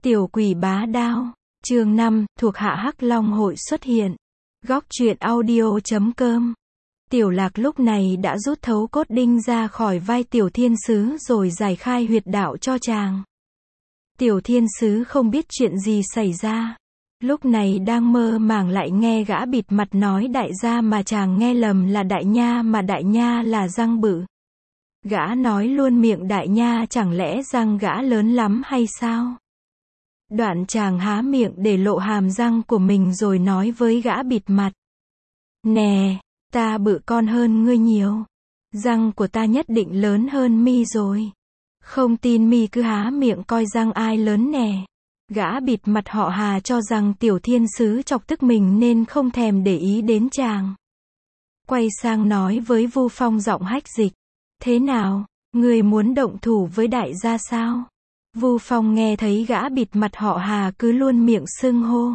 Tiểu quỷ bá đao, chương 5, thuộc hạ Hắc Long hội xuất hiện. Góc truyện audio.com. Tiểu Lạc lúc này đã rút thấu cốt đinh ra khỏi vai Tiểu Thiên Sứ rồi giải khai huyệt đạo cho chàng. Tiểu Thiên Sứ không biết chuyện gì xảy ra. Lúc này đang mơ màng lại nghe gã bịt mặt nói đại gia mà chàng nghe lầm là đại nha mà đại nha là răng bự. Gã nói luôn miệng đại nha chẳng lẽ răng gã lớn lắm hay sao? Đoạn chàng há miệng để lộ hàm răng của mình rồi nói với gã bịt mặt. Nè, ta bự con hơn ngươi nhiều. Răng của ta nhất định lớn hơn mi rồi. Không tin mi cứ há miệng coi răng ai lớn nè. Gã bịt mặt họ Hà cho rằng Tiểu Thiên Sứ chọc tức mình nên không thèm để ý đến chàng. Quay sang nói với Vu Phong giọng hách dịch. Thế nào, ngươi muốn động thủ với đại gia sao? Vu Phong nghe thấy gã bịt mặt họ Hà cứ luôn miệng xưng hô.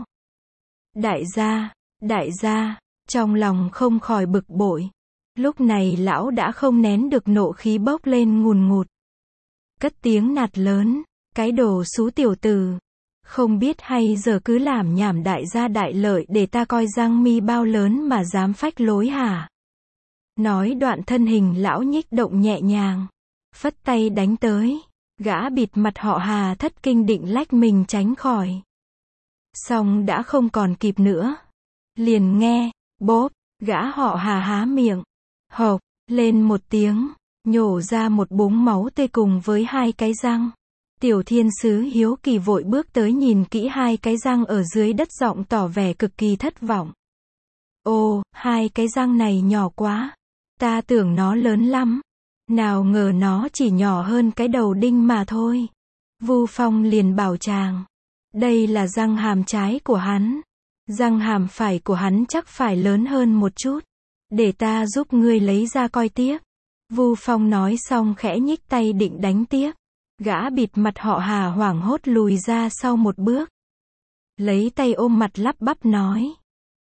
Đại gia, trong lòng không khỏi bực bội. Lúc này lão đã không nén được nộ khí bốc lên ngùn ngụt. Cất tiếng nạt lớn, cái đồ xú tiểu tử. Không biết hay giờ cứ làm nhảm đại gia đại lợi để ta coi răng mi bao lớn mà dám phách lối hả? Nói đoạn thân hình lão nhích động nhẹ nhàng. Phất tay đánh tới. Gã bịt mặt họ Hà thất kinh định lách mình tránh khỏi. Xong đã không còn kịp nữa. Liền nghe, bốp, gã họ Hà há miệng. Hộc, lên một tiếng, nhổ ra một búng máu tươi cùng với hai cái răng. Tiểu Thiên Sứ hiếu kỳ vội bước tới nhìn kỹ hai cái răng ở dưới đất giọng tỏ vẻ cực kỳ thất vọng. Ô, hai cái răng này nhỏ quá. Ta tưởng nó lớn lắm. Nào ngờ nó chỉ nhỏ hơn cái đầu đinh mà thôi. Vu Phong liền bảo chàng. Đây là răng hàm trái của hắn. Răng hàm phải của hắn chắc phải lớn hơn một chút. Để ta giúp ngươi lấy ra coi tiếc. Vu Phong nói xong khẽ nhích tay định đánh tiếp. Gã bịt mặt họ Hà hoảng hốt lùi ra sau một bước. Lấy tay ôm mặt lắp bắp nói.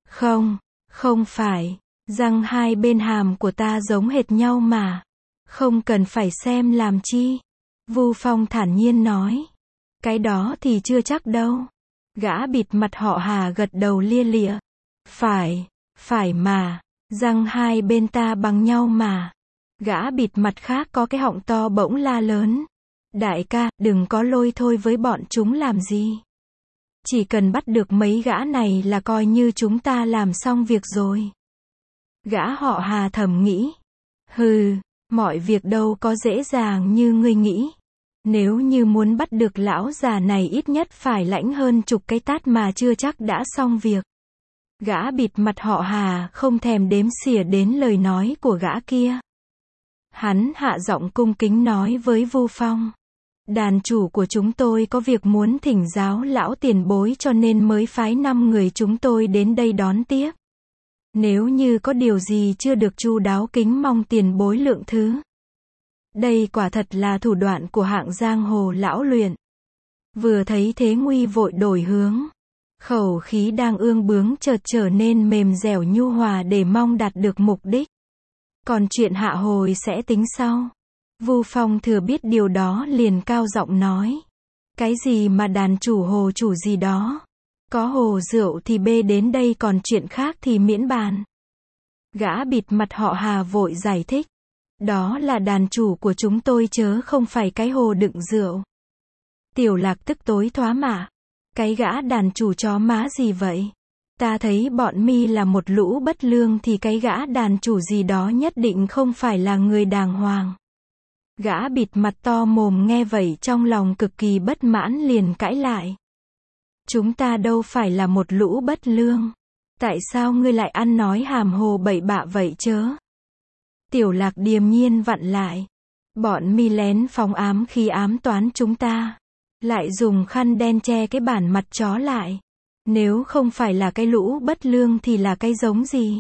Không phải. Răng hai bên hàm của ta giống hệt nhau mà. Không cần phải xem làm chi. Vu Phong thản nhiên nói. Cái đó thì chưa chắc đâu. Gã bịt mặt họ Hà gật đầu lia lịa. Phải mà. Răng hai bên ta bằng nhau mà. Gã bịt mặt khác có cái họng to bỗng la lớn. Đại ca, đừng có lôi thôi với bọn chúng làm gì. Chỉ cần bắt được mấy gã này là coi như chúng ta làm xong việc rồi. Gã họ Hà thầm nghĩ. Hừ, mọi việc đâu có dễ dàng như ngươi nghĩ. Nếu như muốn bắt được lão già này ít nhất phải lãnh hơn chục cái tát mà chưa chắc đã xong việc. Gã bịt mặt họ Hà không thèm đếm xỉa đến lời nói của gã kia. Hắn hạ giọng cung kính nói với Vu Phong. Đàn chủ của chúng tôi có việc muốn thỉnh giáo lão tiền bối cho nên mới phái 5 người chúng tôi đến đây đón tiếp. Nếu như có điều gì chưa được chu đáo kính mong tiền bối lượng thứ. Đây quả thật là thủ đoạn của hạng giang hồ lão luyện. Vừa thấy thế nguy vội đổi hướng. Khẩu khí đang ương bướng chợt trở nên mềm dẻo nhu hòa để mong đạt được mục đích. Còn chuyện hạ hồi sẽ tính sau. Vu Phong thừa biết điều đó liền cao giọng nói. Cái gì mà đàn chủ hồ chủ gì đó. Có hồ rượu thì bê đến đây còn chuyện khác thì miễn bàn. Gã bịt mặt họ Hà vội giải thích. Đó là đàn chủ của chúng tôi chớ không phải cái hồ đựng rượu. Tiểu Lạc tức tối thoá mạ. Cái gã đàn chủ chó má gì vậy? Ta thấy bọn mi là một lũ bất lương thì cái gã đàn chủ gì đó nhất định không phải là người đàng hoàng. Gã bịt mặt to mồm nghe vậy trong lòng cực kỳ bất mãn liền cãi lại. Chúng ta đâu phải là một lũ bất lương. Tại sao ngươi lại ăn nói hàm hồ bậy bạ vậy chớ? Tiểu Lạc điềm nhiên vặn lại. Bọn mi lén phóng ám khi ám toán chúng ta. Lại dùng khăn đen che cái bản mặt chó lại. Nếu không phải là cái lũ bất lương thì là cái giống gì?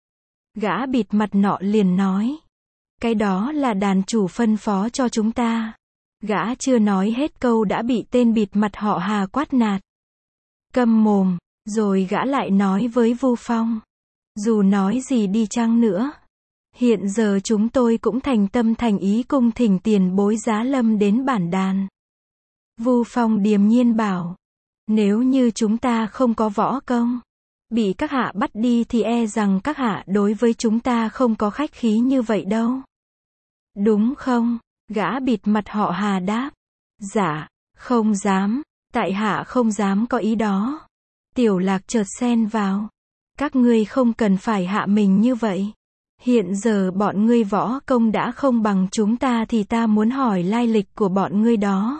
Gã bịt mặt nọ liền nói. Cái đó là đàn chủ phân phó cho chúng ta. Gã chưa nói hết câu đã bị tên bịt mặt họ Hà quát nạt. Câm mồm, rồi gã lại nói với Vu Phong. Dù nói gì đi chăng nữa. Hiện giờ chúng tôi cũng thành tâm thành ý cung thỉnh tiền bối giá lâm đến bản đàn. Vu Phong điềm nhiên bảo. Nếu như chúng ta không có võ công, bị các hạ bắt đi thì e rằng các hạ đối với chúng ta không có khách khí như vậy đâu. Đúng không? Gã bịt mặt họ Hà đáp. Dạ, không dám, tại hạ không dám có ý đó. Tiểu Lạc chợt xen vào. Các ngươi không cần phải hạ mình như vậy. Hiện giờ bọn ngươi võ công đã không bằng chúng ta thì ta muốn hỏi lai lịch của bọn ngươi đó.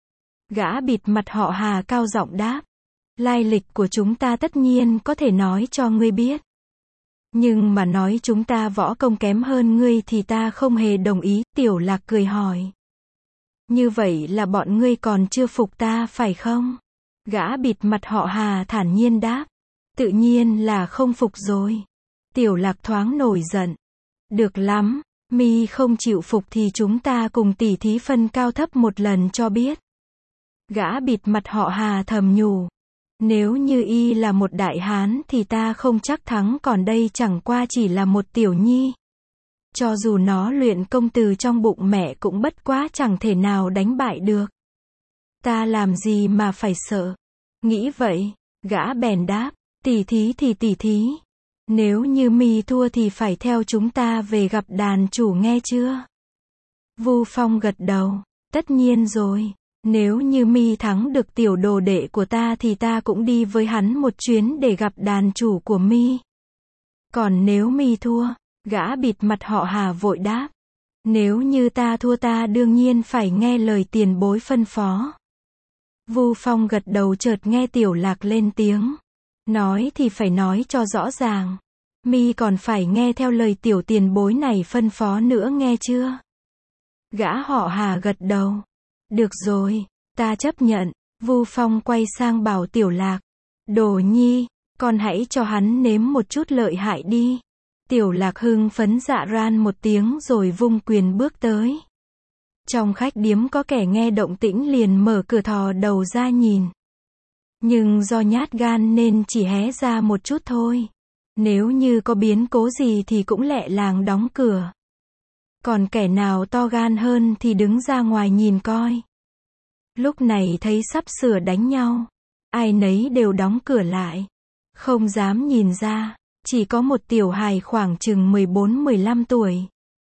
Gã bịt mặt họ Hà cao giọng đáp. Lai lịch của chúng ta tất nhiên có thể nói cho ngươi biết. Nhưng mà nói chúng ta võ công kém hơn ngươi thì ta không hề đồng ý. Tiểu Lạc cười hỏi. Như vậy là bọn ngươi còn chưa phục ta phải không? Gã bịt mặt họ Hà thản nhiên đáp. Tự nhiên là không phục rồi. Tiểu Lạc thoáng nổi giận. Được lắm, mi không chịu phục thì chúng ta cùng tỉ thí phân cao thấp một lần cho biết. Gã bịt mặt họ Hà thầm nhủ. Nếu như y là một đại hán thì ta không chắc thắng, còn đây chẳng qua chỉ là một tiểu nhi. Cho dù nó luyện công từ trong bụng mẹ cũng bất quá chẳng thể nào đánh bại được. Ta làm gì mà phải sợ. Nghĩ vậy, gã bèn đáp. Tỉ thí thì tỉ thí. Nếu như mi thua thì phải theo chúng ta về gặp đàn chủ nghe chưa? Vu Phong gật đầu. Tất nhiên rồi. Nếu như mi thắng được tiểu đồ đệ của ta thì ta cũng đi với hắn một chuyến để gặp đàn chủ của mi. Còn nếu mi thua, gã bịt mặt họ Hà vội đáp. Nếu như ta thua ta đương nhiên phải nghe lời tiền bối phân phó. Vu Phong gật đầu, chợt nghe Tiểu Lạc lên tiếng. Nói thì phải nói cho rõ ràng. Mi còn phải nghe theo lời tiểu tiền bối này phân phó nữa nghe chưa? Gã họ Hà gật đầu. Được rồi, ta chấp nhận. Vu Phong quay sang bảo Tiểu Lạc. Đồ nhi, con hãy cho hắn nếm một chút lợi hại đi. Tiểu Lạc hưng phấn dạ ran một tiếng rồi vung quyền bước tới. Trong khách điếm có kẻ nghe động tĩnh liền mở cửa thò đầu ra nhìn. Nhưng do nhát gan nên chỉ hé ra một chút thôi. Nếu như có biến cố gì thì cũng lẹ làng đóng cửa. Còn kẻ nào to gan hơn thì đứng ra ngoài nhìn coi. Lúc này thấy sắp sửa đánh nhau, ai nấy đều đóng cửa lại. Không dám nhìn ra, chỉ có một tiểu hài khoảng chừng 14-15 tuổi.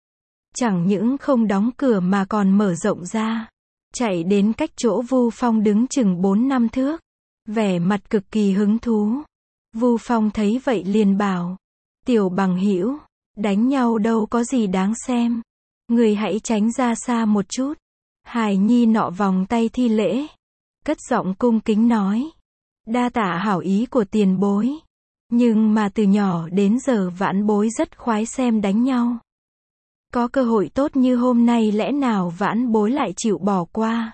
Chẳng những không đóng cửa mà còn mở rộng ra. Chạy đến cách chỗ Vu Phong đứng chừng 4-5 thước. Vẻ mặt cực kỳ hứng thú. Vu Phong thấy vậy liền bảo. Tiểu bằng hữu, đánh nhau đâu có gì đáng xem. Người hãy tránh ra xa một chút. Hài nhi nọ vòng tay thi lễ. Cất giọng cung kính nói. Đa tạ hảo ý của tiền bối. Nhưng mà từ nhỏ đến giờ vãn bối rất khoái xem đánh nhau. Có cơ hội tốt như hôm nay lẽ nào vãn bối lại chịu bỏ qua?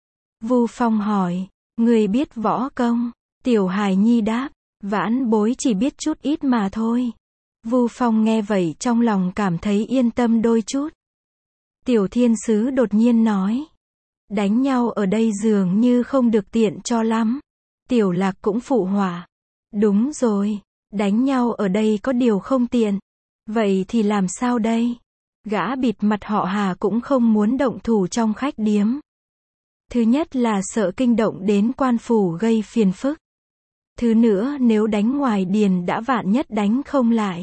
Vu Phong hỏi. Người biết võ công? Tiểu hài nhi đáp. Vãn bối chỉ biết chút ít mà thôi. Vu Phong nghe vậy trong lòng cảm thấy yên tâm đôi chút. Tiểu thiên sứ đột nhiên nói. Đánh nhau ở đây dường như không được tiện cho lắm. Tiểu Lạc cũng phụ họa. Đúng rồi, đánh nhau ở đây có điều không tiện. Vậy thì làm sao đây? Gã bịt mặt họ Hà cũng không muốn động thủ trong khách điếm. Thứ nhất là sợ kinh động đến quan phủ gây phiền phức. Thứ nữa nếu đánh ngoài điền đã vạn nhất đánh không lại.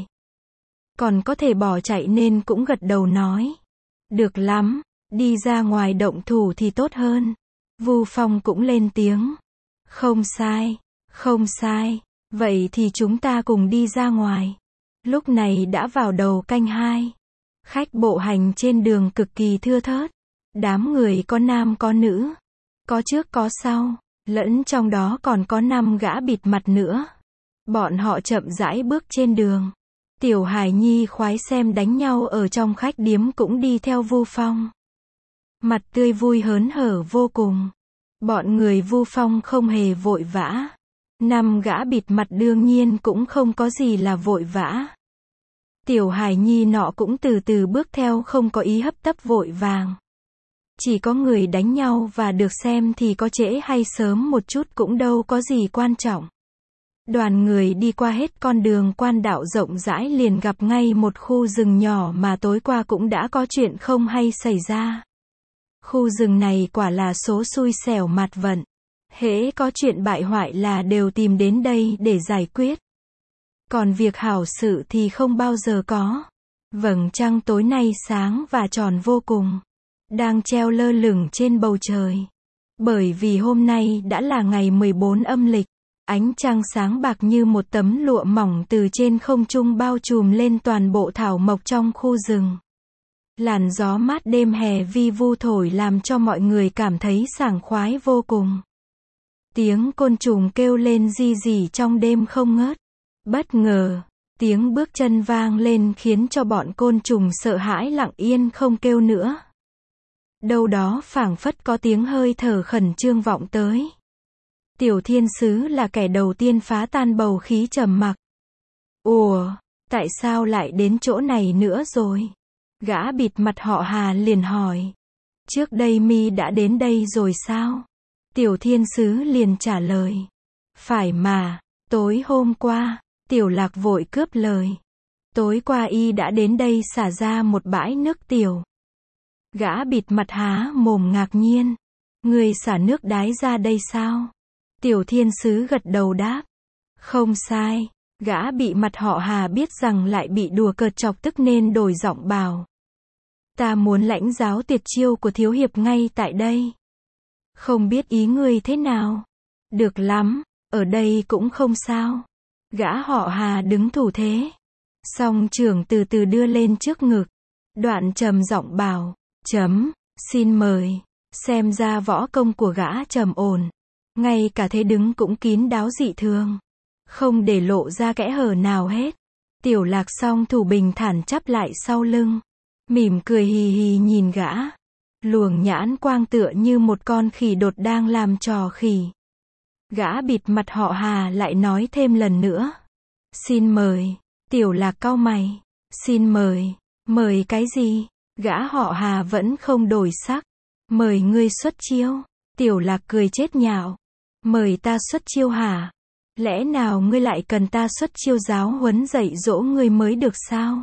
Còn có thể bỏ chạy nên cũng gật đầu nói. Được lắm, đi ra ngoài động thủ thì tốt hơn. Vu Phong cũng lên tiếng. Không sai, không sai. Vậy thì chúng ta cùng đi ra ngoài. Lúc này đã vào đầu canh 2. Khách bộ hành trên đường cực kỳ thưa thớt. Đám người có nam có nữ. Có trước có sau. Lẫn trong đó còn có 5 gã bịt mặt nữa. Bọn họ chậm rãi bước trên đường. Tiểu hài nhi khoái xem đánh nhau ở trong khách điếm cũng đi theo Vu Phong. Mặt tươi vui hớn hở vô cùng. Bọn người Vu Phong không hề vội vã. 5 gã bịt mặt đương nhiên cũng không có gì là vội vã. Tiểu hài nhi nọ cũng từ từ bước theo không có ý hấp tấp vội vàng. Chỉ có người đánh nhau và được xem thì có trễ hay sớm một chút cũng đâu có gì quan trọng. Đoàn người đi qua hết con đường quan đạo rộng rãi liền gặp ngay một khu rừng nhỏ mà tối qua cũng đã có chuyện không hay xảy ra. Khu rừng này quả là số xui xẻo mạt vận. Hễ có chuyện bại hoại là đều tìm đến đây để giải quyết. Còn việc hảo sự thì không bao giờ có. Vầng trăng tối nay sáng và tròn vô cùng. Đang treo lơ lửng trên bầu trời. Bởi vì hôm nay đã là ngày 14 âm lịch. Ánh trăng sáng bạc như một tấm lụa mỏng từ trên không trung bao trùm lên toàn bộ thảo mộc trong khu rừng. Làn gió mát đêm hè vi vu thổi làm cho mọi người cảm thấy sảng khoái vô cùng. Tiếng côn trùng kêu lên ri rỉ trong đêm không ngớt. Bất ngờ, tiếng bước chân vang lên khiến cho bọn côn trùng sợ hãi lặng yên không kêu nữa. Đâu đó phảng phất có tiếng hơi thở khẩn trương vọng tới. Tiểu thiên sứ là kẻ đầu tiên phá tan bầu khí trầm mặc. Ủa, tại sao lại đến chỗ này nữa rồi? Gã bịt mặt họ Hà liền hỏi. Trước đây mi đã đến đây rồi sao? Tiểu thiên sứ liền trả lời. Phải mà, tối hôm qua, Tiểu Lạc vội cướp lời. Tối qua y đã đến đây xả ra một bãi nước tiểu. Gã bịt mặt há mồm ngạc nhiên. Người xả nước đái ra đây sao? Tiểu thiên sứ gật đầu đáp. Không sai. Gã bị mặt họ Hà biết rằng lại bị đùa cợt chọc tức nên đổi giọng bảo. Ta muốn lãnh giáo tuyệt chiêu của thiếu hiệp ngay tại đây. Không biết ý ngươi thế nào? Được lắm, ở đây cũng không sao. Gã họ Hà đứng thủ thế. Song trưởng từ từ đưa lên trước ngực. Đoạn trầm giọng bảo, xin mời. Xem ra võ công của gã trầm ổn. Ngay cả thế đứng cũng kín đáo dị thường. Không để lộ ra kẽ hở nào hết. Tiểu Lạc song thủ bình thản chắp lại sau lưng. Mỉm cười hì hì nhìn gã. Luồng nhãn quang tựa như một con khỉ đột đang làm trò khỉ. Gã bịt mặt họ Hà lại nói thêm lần nữa. Xin mời. Tiểu Lạc cau mày. Xin mời. Mời cái gì? Gã họ Hà vẫn không đổi sắc. Mời ngươi xuất chiêu. Tiểu Lạc cười chết nhạo. Mời ta xuất chiêu hả? Lẽ nào ngươi lại cần ta xuất chiêu giáo huấn dạy dỗ ngươi mới được sao?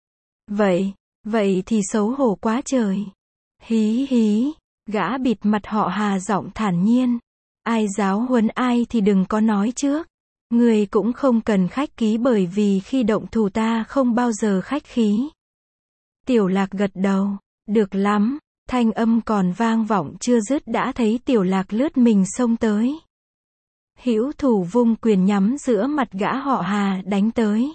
Vậy thì xấu hổ quá trời. Hí hí, gã bịt mặt họ Hà giọng thản nhiên. Ai giáo huấn ai thì đừng có nói trước. Ngươi cũng không cần khách khí bởi vì khi động thủ ta không bao giờ khách khí. Tiểu Lạc gật đầu. Được lắm, thanh âm còn vang vọng chưa dứt đã thấy Tiểu Lạc lướt mình xông tới. Hữu thủ vung quyền nhắm giữa mặt gã họ Hà đánh tới.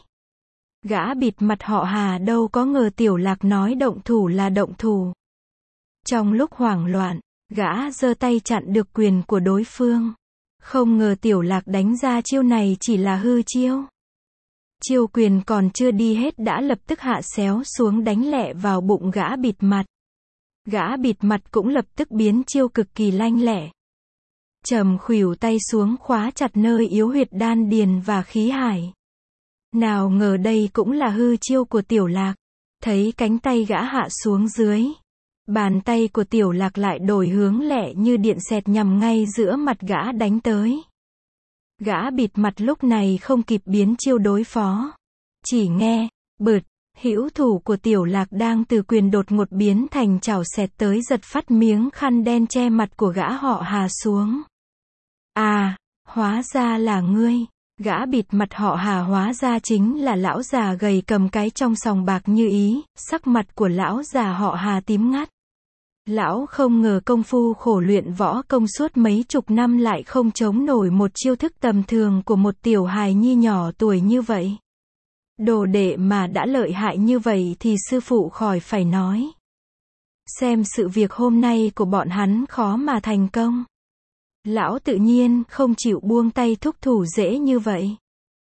Gã bịt mặt họ Hà đâu có ngờ Tiểu Lạc nói động thủ là động thủ. Trong lúc hoảng loạn, gã giơ tay chặn được quyền của đối phương. Không ngờ Tiểu Lạc đánh ra chiêu này chỉ là hư chiêu. Chiêu quyền còn chưa đi hết đã lập tức hạ xéo xuống đánh lẹ vào bụng gã bịt mặt. Gã bịt mặt cũng lập tức biến chiêu cực kỳ lanh lẹ. Trầm khuỷu tay xuống khóa chặt nơi yếu huyệt đan điền và khí hải. Nào ngờ đây cũng là hư chiêu của Tiểu Lạc. Thấy cánh tay gã hạ xuống dưới. Bàn tay của Tiểu Lạc lại đổi hướng lẹ như điện xẹt nhằm ngay giữa mặt gã đánh tới. Gã bịt mặt lúc này không kịp biến chiêu đối phó. Chỉ nghe, bực, hữu thủ của Tiểu Lạc đang từ quyền đột ngột biến thành chảo xẹt tới giật phát miếng khăn đen che mặt của gã họ Hà xuống. À, hóa ra là ngươi. Gã bịt mặt họ Hà hóa ra chính là lão già gầy cầm cái trong sòng bạc như ý, sắc mặt của lão già họ Hà tím ngắt. Lão không ngờ công phu khổ luyện võ công suốt mấy chục năm lại không chống nổi một chiêu thức tầm thường của một tiểu hài nhi nhỏ tuổi như vậy. Đồ đệ mà đã lợi hại như vậy thì sư phụ khỏi phải nói. Xem sự việc hôm nay của bọn hắn khó mà thành công. Lão tự nhiên không chịu buông tay thúc thủ dễ như vậy.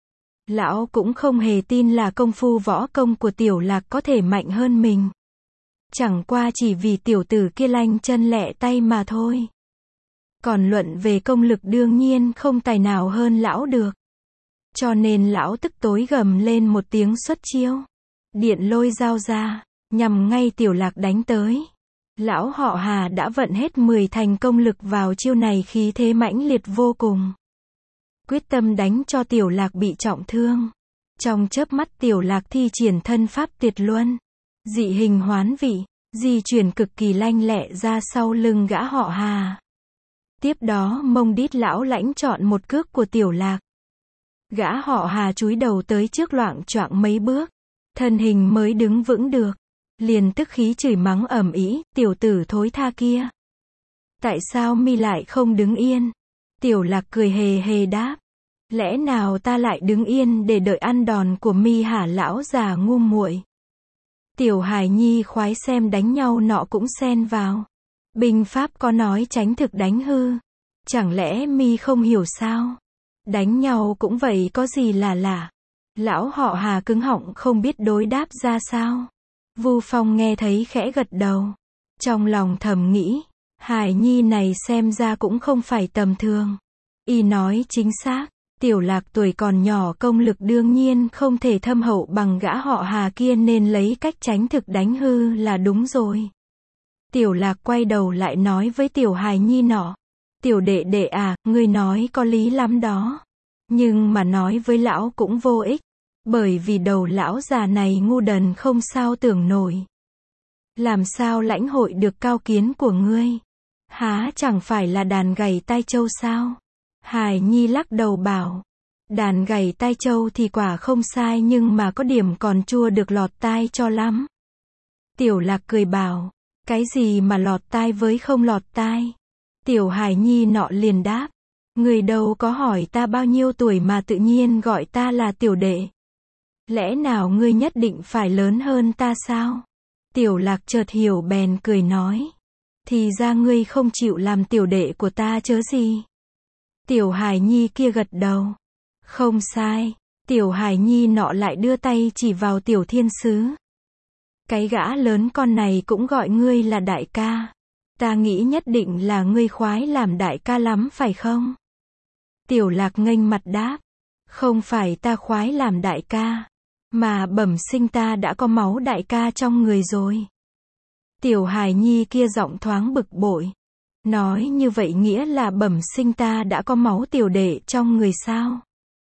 Lão cũng không hề tin là công phu võ công của Tiểu Lạc có thể mạnh hơn mình. Chẳng qua chỉ vì tiểu tử kia lanh chân lẹ tay mà thôi. Còn luận về công lực đương nhiên không tài nào hơn lão được. Cho nên lão tức tối gầm lên một tiếng xuất chiêu. Điện lôi dao ra, nhằm ngay Tiểu Lạc đánh tới. Lão họ Hà đã vận hết 10 thành công lực vào chiêu này khí thế mãnh liệt vô cùng. Quyết tâm đánh cho Tiểu Lạc bị trọng thương. Trong chớp mắt Tiểu Lạc thi triển thân pháp tuyệt luân. Dị hình hoán vị. di chuyển cực kỳ lanh lẹ ra sau lưng gã họ Hà. Tiếp đó Mông Đít lão lãnh chọn một cước của Tiểu Lạc. Gã họ Hà chúi đầu tới trước loạng choạng mấy bước, thân hình mới đứng vững được, liền tức khí chửi mắng ầm ĩ, tiểu tử thối tha kia. Tại sao mi lại không đứng yên? Tiểu Lạc cười hề hề đáp. Lẽ nào ta lại đứng yên để đợi ăn đòn của mi hả lão già ngu muội? Tiểu hài nhi khoái xem đánh nhau nọ cũng xen vào. Binh pháp có nói tránh thực đánh hư. Chẳng lẽ mi không hiểu sao? Đánh nhau cũng vậy có gì là lạ. Lão họ Hà cứng họng không biết đối đáp ra sao. Vu Phong nghe thấy khẽ gật đầu. Trong lòng thầm nghĩ, hài nhi này xem ra cũng không phải tầm thường. Y nói chính xác. Tiểu Lạc tuổi còn nhỏ công lực đương nhiên không thể thâm hậu bằng gã họ Hà kia nên lấy cách tránh thực đánh hư là đúng rồi. Tiểu Lạc quay đầu lại nói với tiểu hài nhi nọ. Tiểu đệ đệ à, ngươi nói có lý lắm đó. Nhưng mà nói với lão cũng vô ích. Bởi vì đầu lão già này ngu đần không sao tưởng nổi. Làm sao lãnh hội được cao kiến của ngươi? Há chẳng phải là đàn gầy tai trâu sao? Hài nhi lắc đầu bảo. Đàn gầy tai trâu thì quả không sai nhưng mà có điểm còn chua được lọt tai cho lắm. Tiểu Lạc cười bảo. Cái gì mà lọt tai với không lọt tai? Tiểu hài nhi nọ liền đáp. Người đâu có hỏi ta bao nhiêu tuổi mà tự nhiên gọi ta là tiểu đệ. Lẽ nào ngươi nhất định phải lớn hơn ta sao? Tiểu Lạc chợt hiểu bèn cười nói. Thì ra ngươi không chịu làm tiểu đệ của ta chớ gì. Tiểu hài nhi kia gật đầu. Không sai. Tiểu hài nhi nọ lại đưa tay chỉ vào Tiểu Thiên Sứ. Cái gã lớn con này cũng gọi ngươi là đại ca. Ta nghĩ nhất định là ngươi khoái làm đại ca lắm phải không? Tiểu Lạc nghênh mặt đáp. Không phải ta khoái làm đại ca. Mà bẩm sinh ta đã có máu đại ca trong người rồi. Tiểu hài nhi kia giọng thoáng bực bội. Nói như vậy nghĩa là bẩm sinh ta đã có máu tiểu đệ trong người sao?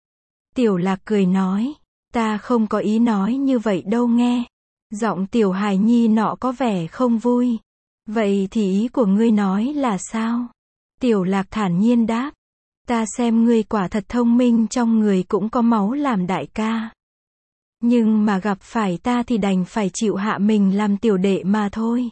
Tiểu Lạc cười nói. Ta không có ý nói như vậy đâu nghe. Giọng tiểu hài nhi nọ có vẻ không vui. Vậy thì ý của ngươi nói là sao? Tiểu Lạc thản nhiên đáp. Ta xem ngươi quả thật thông minh trong người cũng có máu làm đại ca. Nhưng mà gặp phải ta thì đành phải chịu hạ mình làm tiểu đệ mà thôi.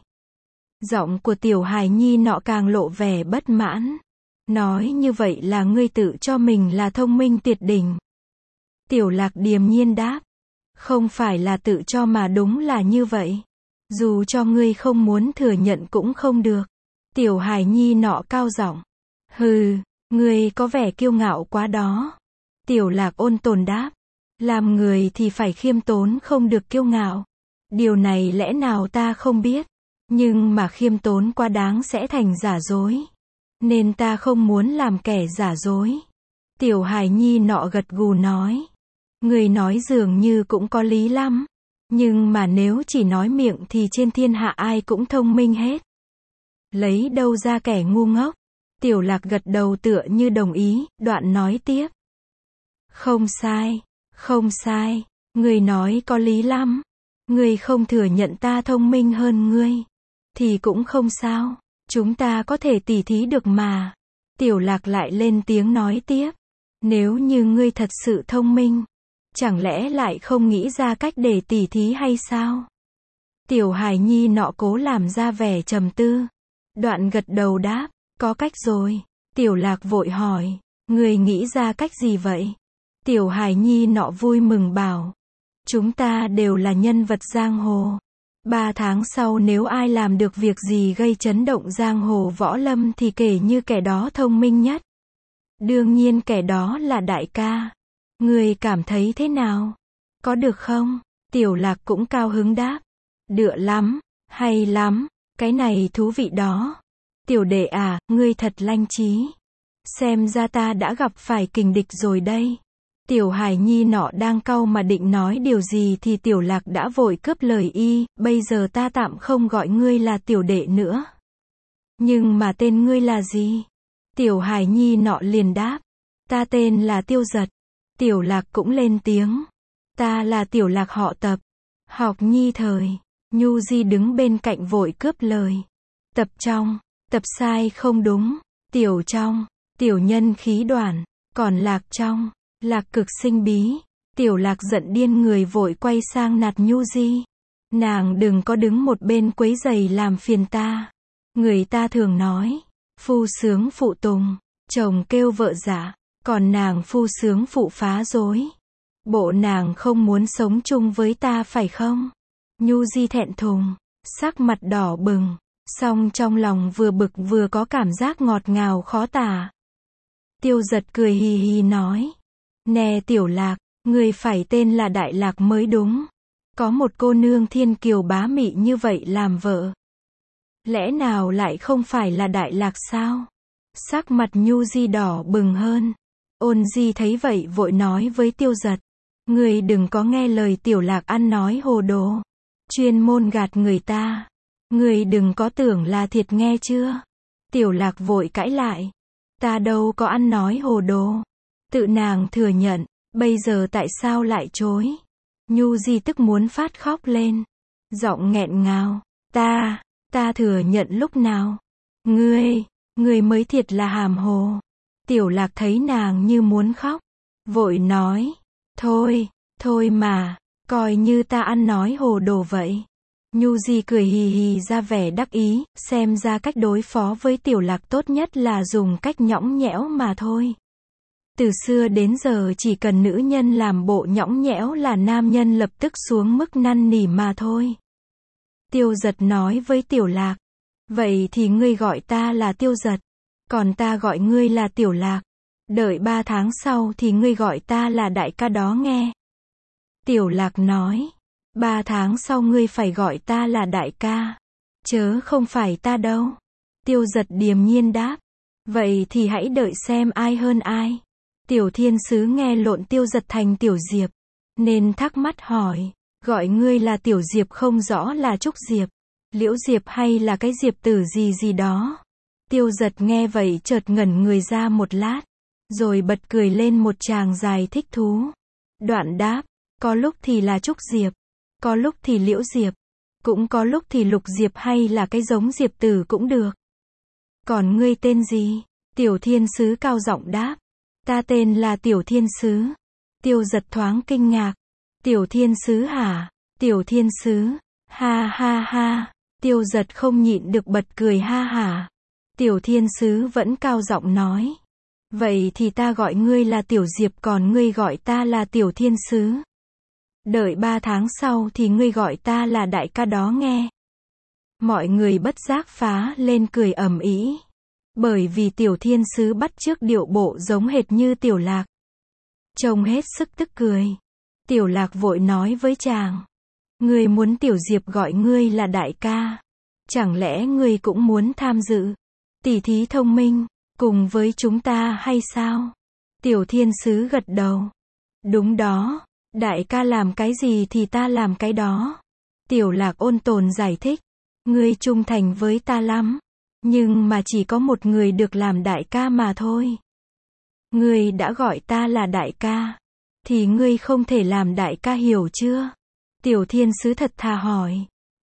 Giọng của tiểu hài nhi nọ càng lộ vẻ bất mãn. Nói như vậy là ngươi tự cho mình là thông minh tuyệt đỉnh. Tiểu Lạc điềm nhiên đáp. Không phải là tự cho mà đúng là như vậy. Dù cho ngươi không muốn thừa nhận cũng không được. Tiểu hài nhi nọ cao giọng. Hừ, ngươi có vẻ kiêu ngạo quá đó. Tiểu Lạc ôn tồn đáp. Làm người thì phải khiêm tốn không được kiêu ngạo. Điều này lẽ nào ta không biết. Nhưng mà khiêm tốn quá đáng sẽ thành giả dối. Nên ta không muốn làm kẻ giả dối. Tiểu hài nhi nọ gật gù nói. Người nói dường như cũng có lý lắm. Nhưng mà nếu chỉ nói miệng thì trên thiên hạ ai cũng thông minh hết. Lấy đâu ra kẻ ngu ngốc? Tiểu Lạc gật đầu tựa như đồng ý, đoạn nói tiếp. Không sai, không sai, người nói có lý lắm. Người không thừa nhận ta thông minh hơn ngươi. Thì cũng không sao, chúng ta có thể tỉ thí được mà. Tiểu Lạc lại lên tiếng nói tiếp. Nếu như ngươi thật sự thông minh, chẳng lẽ lại không nghĩ ra cách để tỉ thí hay sao? Tiểu hài nhi nọ cố làm ra vẻ trầm tư. Đoạn gật đầu đáp, có cách rồi. Tiểu Lạc vội hỏi, ngươi nghĩ ra cách gì vậy? Tiểu hài nhi nọ vui mừng bảo, chúng ta đều là nhân vật giang hồ. 3 tháng sau nếu ai làm được việc gì gây chấn động giang hồ võ lâm thì kể như kẻ đó thông minh nhất. Đương nhiên kẻ đó là đại ca. Ngươi cảm thấy thế nào? Có được không? Tiểu Lạc cũng cao hứng đáp. Được lắm, hay lắm, cái này thú vị đó. Tiểu đệ à, ngươi thật lanh trí. Xem ra ta đã gặp phải kình địch rồi đây. Tiểu hài nhi nọ đang cau mà định nói điều gì thì Tiểu Lạc đã vội cướp lời y, bây giờ ta tạm không gọi ngươi là tiểu đệ nữa. Nhưng mà tên ngươi là gì? Tiểu hài nhi nọ liền đáp. Ta tên là Tiêu Giật. Tiểu Lạc cũng lên tiếng. Ta là Tiểu Lạc họ Tập. Học nhi thời. Nhu Di đứng bên cạnh vội cướp lời. Tập trong, tập sai không đúng. Tiểu trong, tiểu nhân khí đoạn. Còn lạc trong, lạc cực sinh bí. Tiểu lạc giận điên người vội quay sang nạt Nhu Di. Nàng đừng có đứng một bên quấy rầy làm phiền ta. Người ta thường nói, phu sướng phụ tùng, chồng kêu vợ dạ, còn nàng phu sướng phụ phá rối. Bộ nàng không muốn sống chung với ta phải không? Nhu Di thẹn thùng, sắc mặt đỏ bừng, song trong lòng vừa bực vừa có cảm giác ngọt ngào khó tả. Tiêu Giật cười hì hì nói, nè Tiểu Lạc, người phải tên là Đại Lạc mới đúng. Có một cô nương thiên kiều bá mị như vậy làm vợ. Lẽ nào lại không phải là Đại Lạc sao? Sắc mặt Nhu Di đỏ bừng hơn. Ôn Di thấy vậy vội nói với Tiêu Giật. Người đừng có nghe lời Tiểu Lạc ăn nói hồ đồ. Chuyên môn gạt người ta. Người đừng có tưởng là thiệt nghe chưa? Tiểu Lạc vội cãi lại. Ta đâu có ăn nói hồ đồ. Tự nàng thừa nhận, bây giờ tại sao lại chối? Nhu Di tức muốn phát khóc lên. Giọng nghẹn ngào. Ta thừa nhận lúc nào? Ngươi mới thiệt là hàm hồ. Tiểu Lạc thấy nàng như muốn khóc. Vội nói. Thôi mà, coi như ta ăn nói hồ đồ vậy. Nhu Di cười hì hì ra vẻ đắc ý, xem ra cách đối phó với Tiểu Lạc tốt nhất là dùng cách nhõng nhẽo mà thôi. Từ xưa đến giờ chỉ cần nữ nhân làm bộ nhõng nhẽo là nam nhân lập tức xuống mức năn nỉ mà thôi. Tiêu Giật nói với Tiểu Lạc. Vậy thì ngươi gọi ta là Tiêu Giật, còn ta gọi ngươi là Tiểu Lạc. Đợi 3 tháng sau thì ngươi gọi ta là đại ca đó nghe. Tiểu Lạc nói. 3 tháng sau ngươi phải gọi ta là đại ca, chớ không phải ta đâu. Tiêu Giật điềm nhiên đáp. Vậy thì hãy đợi xem ai hơn ai. Tiểu Thiên Sứ nghe lộn Tiêu Giật thành Tiểu Diệp, nên thắc mắc hỏi. Gọi ngươi là Tiểu Diệp không rõ là Trúc Diệp, Liễu Diệp hay là cái Diệp tử gì đó. Tiêu Giật nghe vậy chợt ngẩn người ra một lát, rồi bật cười lên một tràng dài thích thú. Đoạn đáp. Có lúc thì là Trúc Diệp, có lúc thì Liễu Diệp, cũng có lúc thì Lục Diệp hay là cái giống Diệp tử cũng được. Còn ngươi tên gì? Tiểu Thiên Sứ cao giọng đáp. Ta tên là Tiểu Thiên Sứ. Tiêu Giật thoáng kinh ngạc. Tiểu Thiên Sứ hả? Tiểu Thiên Sứ. Ha ha ha. Tiêu Giật không nhịn được bật cười ha hả. Tiểu Thiên Sứ vẫn cao giọng nói. Vậy thì ta gọi ngươi là Tiểu Diệp còn ngươi gọi ta là Tiểu Thiên Sứ. Đợi 3 tháng sau thì ngươi gọi ta là đại ca đó nghe. Mọi người bất giác phá lên cười ầm ĩ. Bởi vì Tiểu Thiên Sứ bắt chước điệu bộ giống hệt như Tiểu Lạc. Trông hết sức tức cười. Tiểu Lạc vội nói với chàng. Ngươi muốn Tiểu Diệp gọi ngươi là đại ca. Chẳng lẽ ngươi cũng muốn tham dự tỷ thí thông minh cùng với chúng ta hay sao? Tiểu Thiên Sứ gật đầu. Đúng đó. Đại ca làm cái gì thì ta làm cái đó. Tiểu Lạc ôn tồn giải thích. Ngươi trung thành với ta lắm, nhưng mà chỉ có một người được làm đại ca mà thôi. Ngươi đã gọi ta là đại ca, thì ngươi không thể làm đại ca hiểu chưa? Tiểu Thiên Sứ thật thà hỏi.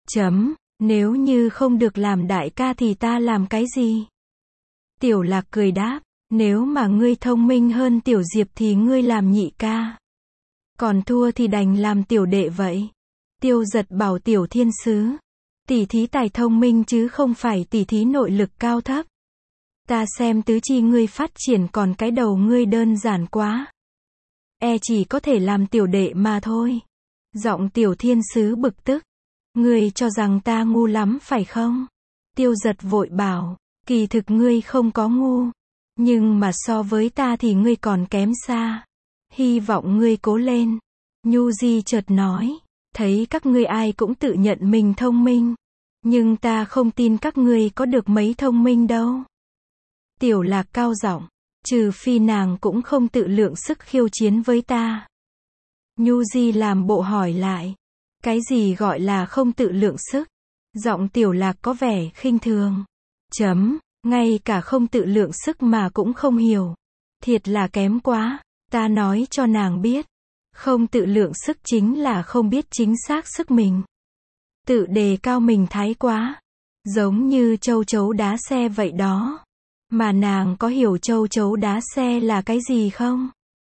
Nếu như không được làm đại ca thì ta làm cái gì? Tiểu Lạc cười đáp. Nếu mà ngươi thông minh hơn Tiểu Diệp thì ngươi làm nhị ca. Còn thua thì đành làm tiểu đệ vậy. Tiêu Giật bảo Tiểu Thiên Sứ. Tỷ thí tài thông minh chứ không phải tỷ thí nội lực cao thấp. Ta xem tứ chi ngươi phát triển còn cái đầu ngươi đơn giản quá. Chỉ có thể làm tiểu đệ mà thôi. Giọng Tiểu Thiên Sứ bực tức. Ngươi cho rằng ta ngu lắm phải không? Tiêu Giật vội bảo. Kỳ thực ngươi không có ngu, nhưng mà so với ta thì ngươi còn kém xa. Hy vọng ngươi cố lên. Nhu Di chợt nói. Thấy các ngươi ai cũng tự nhận mình thông minh, nhưng ta không tin các ngươi có được mấy thông minh đâu. Tiểu Lạc cao giọng. Trừ phi nàng cũng không tự lượng sức khiêu chiến với ta. Nhu Di làm bộ hỏi lại. Cái gì gọi là không tự lượng sức? Giọng Tiểu Lạc có vẻ khinh thường. Ngay cả không tự lượng sức mà cũng không hiểu. Thiệt là kém quá. Ta nói cho nàng biết. Không tự lượng sức chính là không biết chính xác sức mình. Tự đề cao mình thái quá. Giống như châu chấu đá xe vậy đó. Mà nàng có hiểu châu chấu đá xe là cái gì không?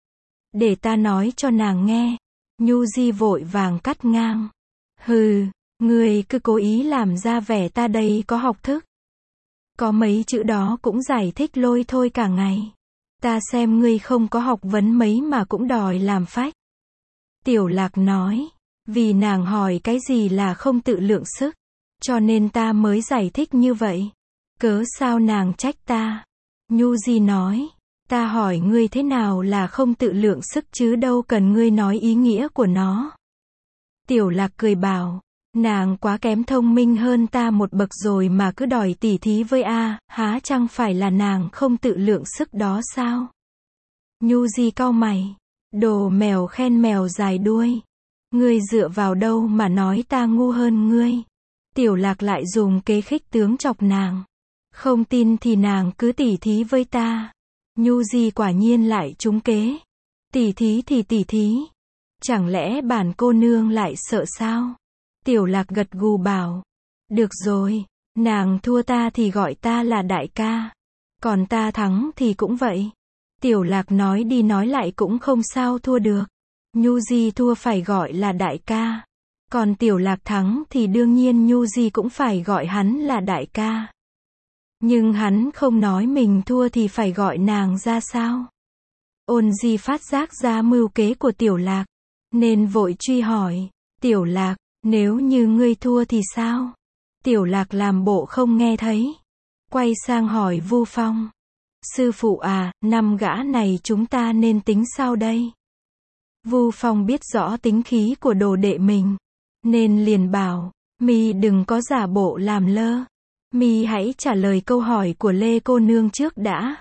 Để ta nói cho nàng nghe. Nhu Di vội vàng cắt ngang. Hừ, ngươi cứ cố ý làm ra vẻ ta đây có học thức. Có mấy chữ đó cũng giải thích lôi thôi cả ngày. Ta xem ngươi không có học vấn mấy mà cũng đòi làm phách. Tiểu Lạc nói, vì nàng hỏi cái gì là không tự lượng sức, cho nên ta mới giải thích như vậy. Cớ sao nàng trách ta? Nhu Di nói, ta hỏi ngươi thế nào là không tự lượng sức chứ đâu cần ngươi nói ý nghĩa của nó. Tiểu Lạc cười bảo, nàng quá kém thông minh hơn ta một bậc rồi mà cứ đòi tỉ thí với A, há chẳng phải là nàng không tự lượng sức đó sao? Nhu Di cau mày, đồ mèo khen mèo dài đuôi. Ngươi dựa vào đâu mà nói ta ngu hơn ngươi? Tiểu Lạc lại dùng kế khích tướng chọc nàng. Không tin thì nàng cứ tỉ thí với ta. Nhu Di quả nhiên lại trúng kế. Tỉ thí thì tỉ thí. Chẳng lẽ bản cô nương lại sợ sao? Tiểu Lạc gật gù bảo. Được rồi, nàng thua ta thì gọi ta là đại ca. Còn ta thắng thì cũng vậy. Tiểu Lạc nói đi nói lại cũng không sao thua được. Nhu Di thua phải gọi là đại ca. Còn Tiểu Lạc thắng thì đương nhiên Nhu Di cũng phải gọi hắn là đại ca. Nhưng hắn không nói mình thua thì phải gọi nàng ra sao? Ôn Di phát giác ra mưu kế của Tiểu Lạc, nên vội truy hỏi, Tiểu Lạc, nếu như ngươi thua thì sao? Tiểu Lạc làm bộ không nghe thấy. Quay sang hỏi Vu Phong. Sư phụ à, 5 gã này chúng ta nên tính sao đây? Vu Phong biết rõ tính khí của đồ đệ mình, nên liền bảo, mi đừng có giả bộ làm lơ. Mi hãy trả lời câu hỏi của Lê cô nương trước đã.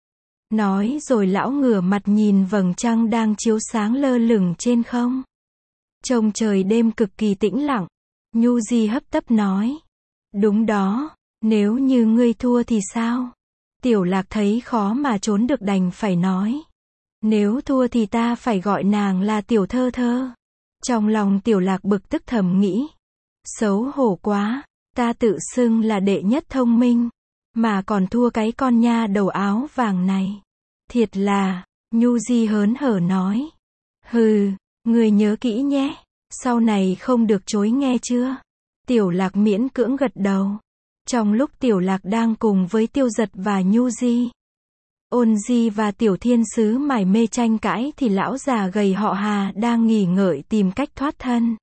Nói rồi lão ngửa mặt nhìn vầng trăng đang chiếu sáng lơ lửng trên không. Trông trời đêm cực kỳ tĩnh lặng. Nhu Di hấp tấp nói. Đúng đó, nếu như ngươi thua thì sao? Tiểu Lạc thấy khó mà trốn được đành phải nói. Nếu thua thì ta phải gọi nàng là Tiểu Thơ Thơ. Trong lòng Tiểu Lạc bực tức thầm nghĩ. Xấu hổ quá, ta tự xưng là đệ nhất thông minh, mà còn thua cái con nha đầu áo vàng này. Thiệt là, Nhu Di hớn hở nói. Hừ, người nhớ kỹ nhé, sau này không được chối nghe chưa? Tiểu Lạc miễn cưỡng gật đầu. Trong lúc Tiểu Lạc đang cùng với Tiêu Giật và Nhu Di, Ôn Di và Tiểu Thiên Sứ mải mê tranh cãi thì lão già gầy họ Hà đang nghỉ ngợi tìm cách thoát thân.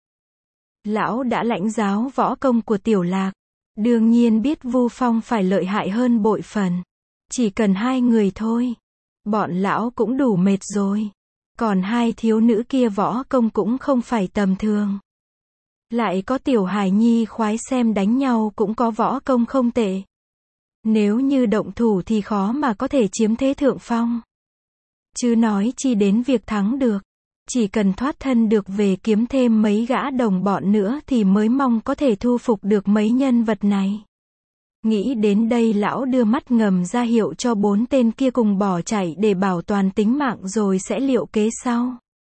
Lão đã lãnh giáo võ công của Tiểu Lạc, đương nhiên biết Vu Phong phải lợi hại hơn bội phần. Chỉ cần 2 người thôi, bọn lão cũng đủ mệt rồi. Còn 2 thiếu nữ kia võ công cũng không phải tầm thường. Lại có Tiểu Hải Nhi khoái xem đánh nhau cũng có võ công không tệ. Nếu như động thủ thì khó mà có thể chiếm thế thượng phong. Chứ nói chi đến việc thắng được. Chỉ cần thoát thân được về kiếm thêm mấy gã đồng bọn nữa thì mới mong có thể thu phục được mấy nhân vật này. Nghĩ đến đây lão đưa mắt ngầm ra hiệu cho 4 tên kia cùng bỏ chạy để bảo toàn tính mạng rồi sẽ liệu kế sau.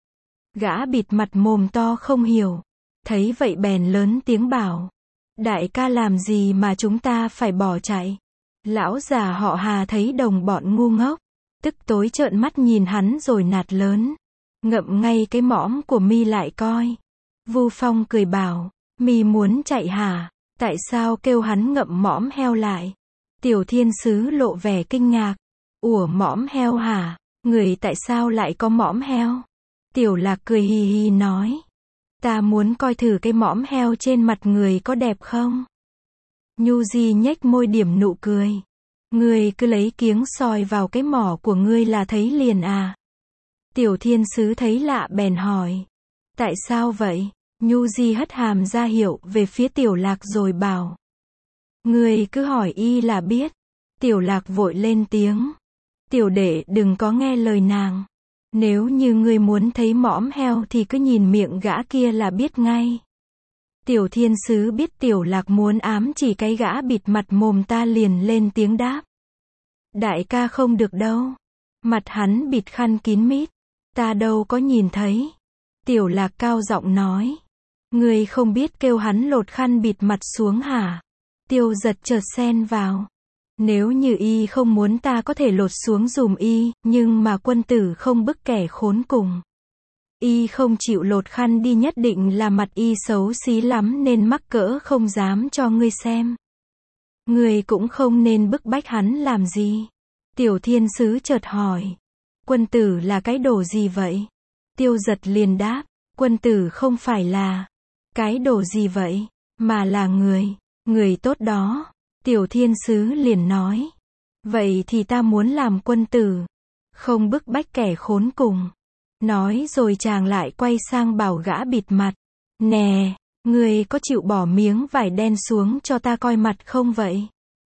Gã bịt mặt mồm to không hiểu. Thấy vậy bèn lớn tiếng bảo. Đại ca làm gì mà chúng ta phải bỏ chạy? Lão già họ Hà thấy đồng bọn ngu ngốc, tức tối trợn mắt nhìn hắn rồi nạt lớn. Ngậm ngay cái mõm của mi lại coi. Vu Phong cười bảo, mi muốn chạy hả? Tại sao kêu hắn ngậm mõm heo lại? Tiểu Thiên Sứ lộ vẻ kinh ngạc. Ủa mõm heo hả? Người tại sao lại có mõm heo? Tiểu Lạc cười hì hì nói. Ta muốn coi thử cái mõm heo trên mặt người có đẹp không? Nhu Di nhếch môi điểm nụ cười. Ngươi cứ lấy kiếng soi vào cái mỏ của ngươi là thấy liền à? Tiểu Thiên Sứ thấy lạ bèn hỏi. Tại sao vậy? Nhu Di hất hàm ra hiệu về phía Tiểu Lạc rồi bảo. Ngươi cứ hỏi y là biết. Tiểu Lạc vội lên tiếng. Tiểu đệ đừng có nghe lời nàng. Nếu như ngươi muốn thấy mõm heo thì cứ nhìn miệng gã kia là biết ngay. Tiểu Thiên Sứ biết Tiểu Lạc muốn ám chỉ cái gã bịt mặt mồm ta liền lên tiếng đáp. Đại ca không được đâu. Mặt hắn bịt khăn kín mít. Ta đâu có nhìn thấy. Tiểu Lạc cao giọng nói. Ngươi không biết kêu hắn lột khăn bịt mặt xuống hả? Tiêu Giật chợt xen vào. Nếu như y không muốn ta có thể lột xuống dùm y, nhưng mà quân tử không bức kẻ khốn cùng. Y không chịu lột khăn đi nhất định là mặt y xấu xí lắm nên mắc cỡ không dám cho ngươi xem. Ngươi cũng không nên bức bách hắn làm gì. Tiểu Thiên Sứ chợt hỏi. Quân tử là cái đồ gì vậy? Tiêu Giật liền đáp. Quân tử không phải là cái đồ gì vậy, mà là người tốt đó. Tiểu Thiên Sứ liền nói. Vậy thì ta muốn làm quân tử, không bức bách kẻ khốn cùng. Nói rồi chàng lại quay sang bảo gã bịt mặt. Nè, ngươi có chịu bỏ miếng vải đen xuống cho ta coi mặt không vậy?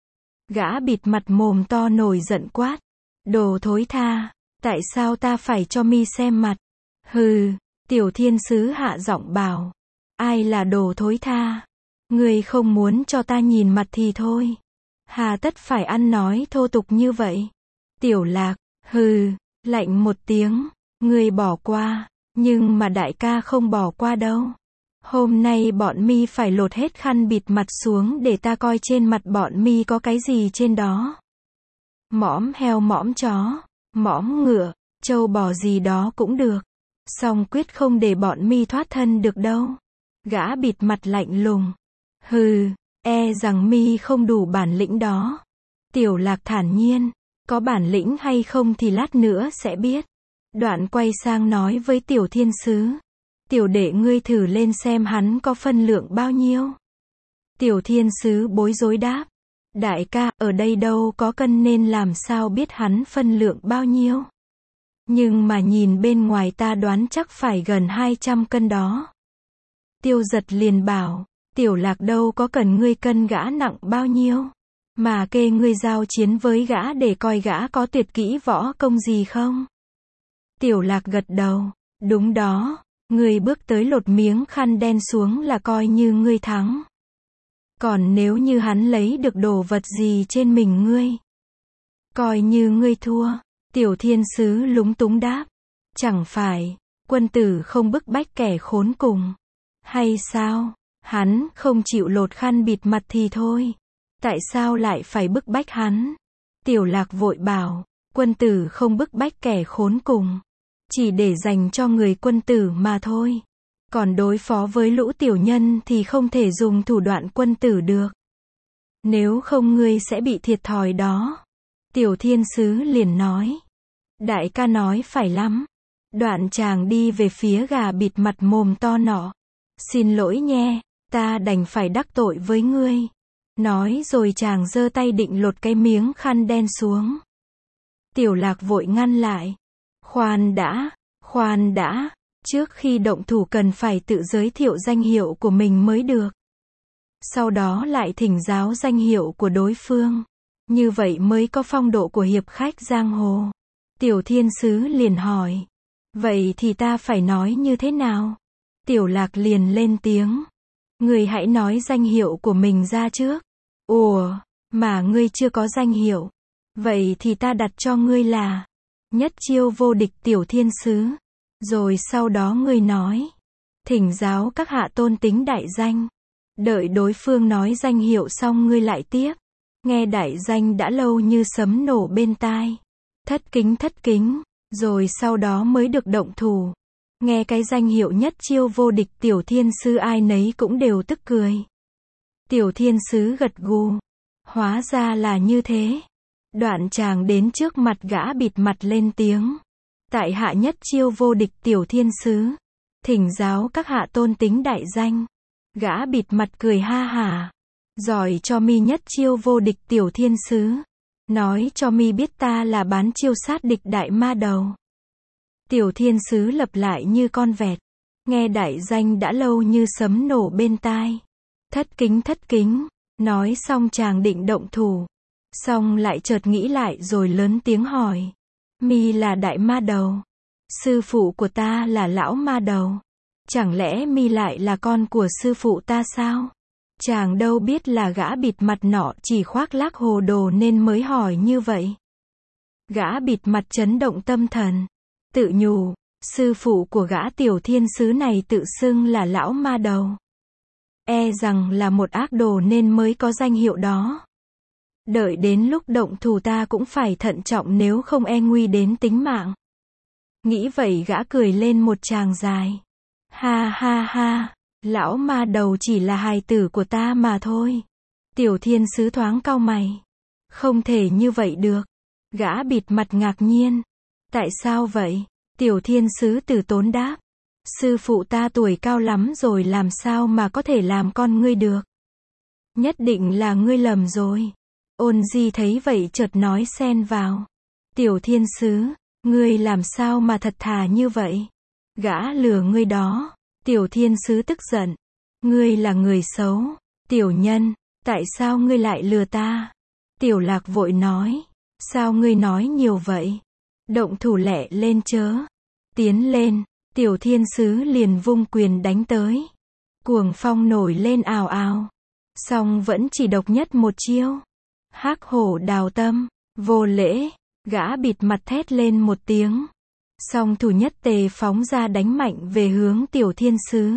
Gã bịt mặt mồm to nổi giận quát. Đồ thối tha, tại sao ta phải cho mi xem mặt? Hừ, Tiểu Thiên Sứ hạ giọng bảo. Ai là đồ thối tha? Ngươi không muốn cho ta nhìn mặt thì thôi. Hà tất phải ăn nói thô tục như vậy? Tiểu Lạc, hừ, lạnh một tiếng. Ngươi bỏ qua, nhưng mà đại ca không bỏ qua đâu. Hôm nay bọn mi phải lột hết khăn bịt mặt xuống để ta coi trên mặt bọn mi có cái gì trên đó. Mõm heo mõm chó, mõm ngựa, trâu bò gì đó cũng được. Song quyết không để bọn mi thoát thân được đâu. Gã bịt mặt lạnh lùng. Hừ, e rằng mi không đủ bản lĩnh đó. Tiểu Lạc thản nhiên. Có bản lĩnh hay không thì lát nữa sẽ biết. Đoạn quay sang nói với Tiểu Thiên Sứ. Tiểu đệ ngươi thử lên xem hắn có phân lượng bao nhiêu. Tiểu Thiên Sứ bối rối đáp. Đại ca, ở đây đâu có cân nên làm sao biết hắn phân lượng bao nhiêu. Nhưng mà nhìn bên ngoài ta đoán chắc phải gần 200 cân đó. Tiêu Giật liền bảo. Tiểu Lạc đâu có cần ngươi cân gã nặng bao nhiêu. Mà kê ngươi giao chiến với gã để coi gã có tuyệt kỹ võ công gì không. Tiểu Lạc gật đầu. Đúng đó, ngươi bước tới lột miếng khăn đen xuống là coi như ngươi thắng. Còn nếu như hắn lấy được đồ vật gì trên mình ngươi, coi như ngươi thua. Tiểu Thiên Sứ lúng túng đáp. Chẳng phải, quân tử không bức bách kẻ khốn cùng. Hay sao, hắn không chịu lột khăn bịt mặt thì thôi. Tại sao lại phải bức bách hắn? Tiểu Lạc vội bảo. Quân tử không bức bách kẻ khốn cùng. Chỉ để dành cho người quân tử mà thôi. Còn đối phó với lũ tiểu nhân thì không thể dùng thủ đoạn quân tử được. Nếu không ngươi sẽ bị thiệt thòi đó. Tiểu Thiên Sứ liền nói. Đại ca nói phải lắm. Đoạn chàng đi về phía gà bịt mặt mồm to nọ. Xin lỗi nhe, ta đành phải đắc tội với ngươi. Nói rồi chàng giơ tay định lột cái miếng khăn đen xuống. Tiểu Lạc vội ngăn lại. Khoan đã, trước khi động thủ cần phải tự giới thiệu danh hiệu của mình mới được. Sau đó lại thỉnh giáo danh hiệu của đối phương. Như vậy mới có phong độ của hiệp khách giang hồ. Tiểu Thiên Sứ liền hỏi. Vậy thì ta phải nói như thế nào? Tiểu Lạc liền lên tiếng. Ngươi hãy nói danh hiệu của mình ra trước. Ủa, mà ngươi chưa có danh hiệu. Vậy thì ta đặt cho ngươi là Nhất Chiêu Vô Địch Tiểu Thiên Sứ. Rồi sau đó ngươi nói. Thỉnh giáo các hạ tôn tính đại danh. Đợi đối phương nói danh hiệu xong ngươi lại tiếp. Nghe đại danh đã lâu như sấm nổ bên tai. Thất kính. Rồi sau đó mới được động thủ. Nghe cái danh hiệu Nhất Chiêu Vô Địch Tiểu Thiên Sứ ai nấy cũng đều tức cười. Tiểu Thiên Sứ gật gù. Hóa ra là như thế. Đoạn chàng đến trước mặt gã bịt mặt lên tiếng. Tại hạ Nhất Chiêu Vô Địch Tiểu Thiên Sứ. Thỉnh giáo các hạ tôn tính đại danh. Gã bịt mặt cười ha hả. Giỏi cho mi Nhất Chiêu Vô Địch Tiểu Thiên Sứ. Nói cho mi biết ta là bán chiêu sát địch đại ma đầu. Tiểu Thiên Sứ lặp lại như con vẹt. Nghe đại danh đã lâu như sấm nổ bên tai. Thất kính. Nói xong chàng định động thủ. Xong lại chợt nghĩ lại rồi lớn tiếng hỏi. Mi là đại ma đầu. Sư phụ của ta là lão ma đầu. Chẳng lẽ mi lại là con của sư phụ ta sao? Chàng đâu biết là gã bịt mặt nọ chỉ khoác lác hồ đồ nên mới hỏi như vậy. Gã bịt mặt chấn động tâm thần. Tự nhủ, Sư phụ của gã tiểu thiên sứ này tự xưng là lão ma đầu. E rằng là một ác đồ nên mới có danh hiệu đó. Đợi đến lúc động thủ ta cũng phải thận trọng nếu không e nguy đến tính mạng. Nghĩ vậy gã cười lên một tràng dài. Ha ha ha, lão ma đầu chỉ là hài tử của ta mà thôi. Tiểu thiên sứ thoáng cau mày. Không thể như vậy được. Gã bịt mặt ngạc nhiên. Tại sao vậy? Tiểu thiên sứ từ tốn đáp. Sư phụ ta tuổi cao lắm rồi làm sao mà có thể làm con ngươi được? Nhất định là ngươi lầm rồi. Ôn Di thấy vậy chợt nói xen vào. Tiểu thiên sứ, ngươi làm sao mà thật thà như vậy? Gã lừa ngươi đó. Tiểu thiên sứ tức giận. Ngươi là người xấu. Tiểu nhân, tại sao ngươi lại lừa ta? Tiểu Lạc vội nói. Sao ngươi nói nhiều vậy? Động thủ lẹ lên chớ. Tiến lên. Tiểu thiên sứ liền vung quyền đánh tới. Cuồng phong nổi lên ào ào. Song vẫn chỉ độc nhất một chiêu. Hắc hổ đào tâm. Vô lễ. Gã bịt mặt thét lên một tiếng. Song thủ nhất tề phóng ra đánh mạnh về hướng tiểu thiên sứ.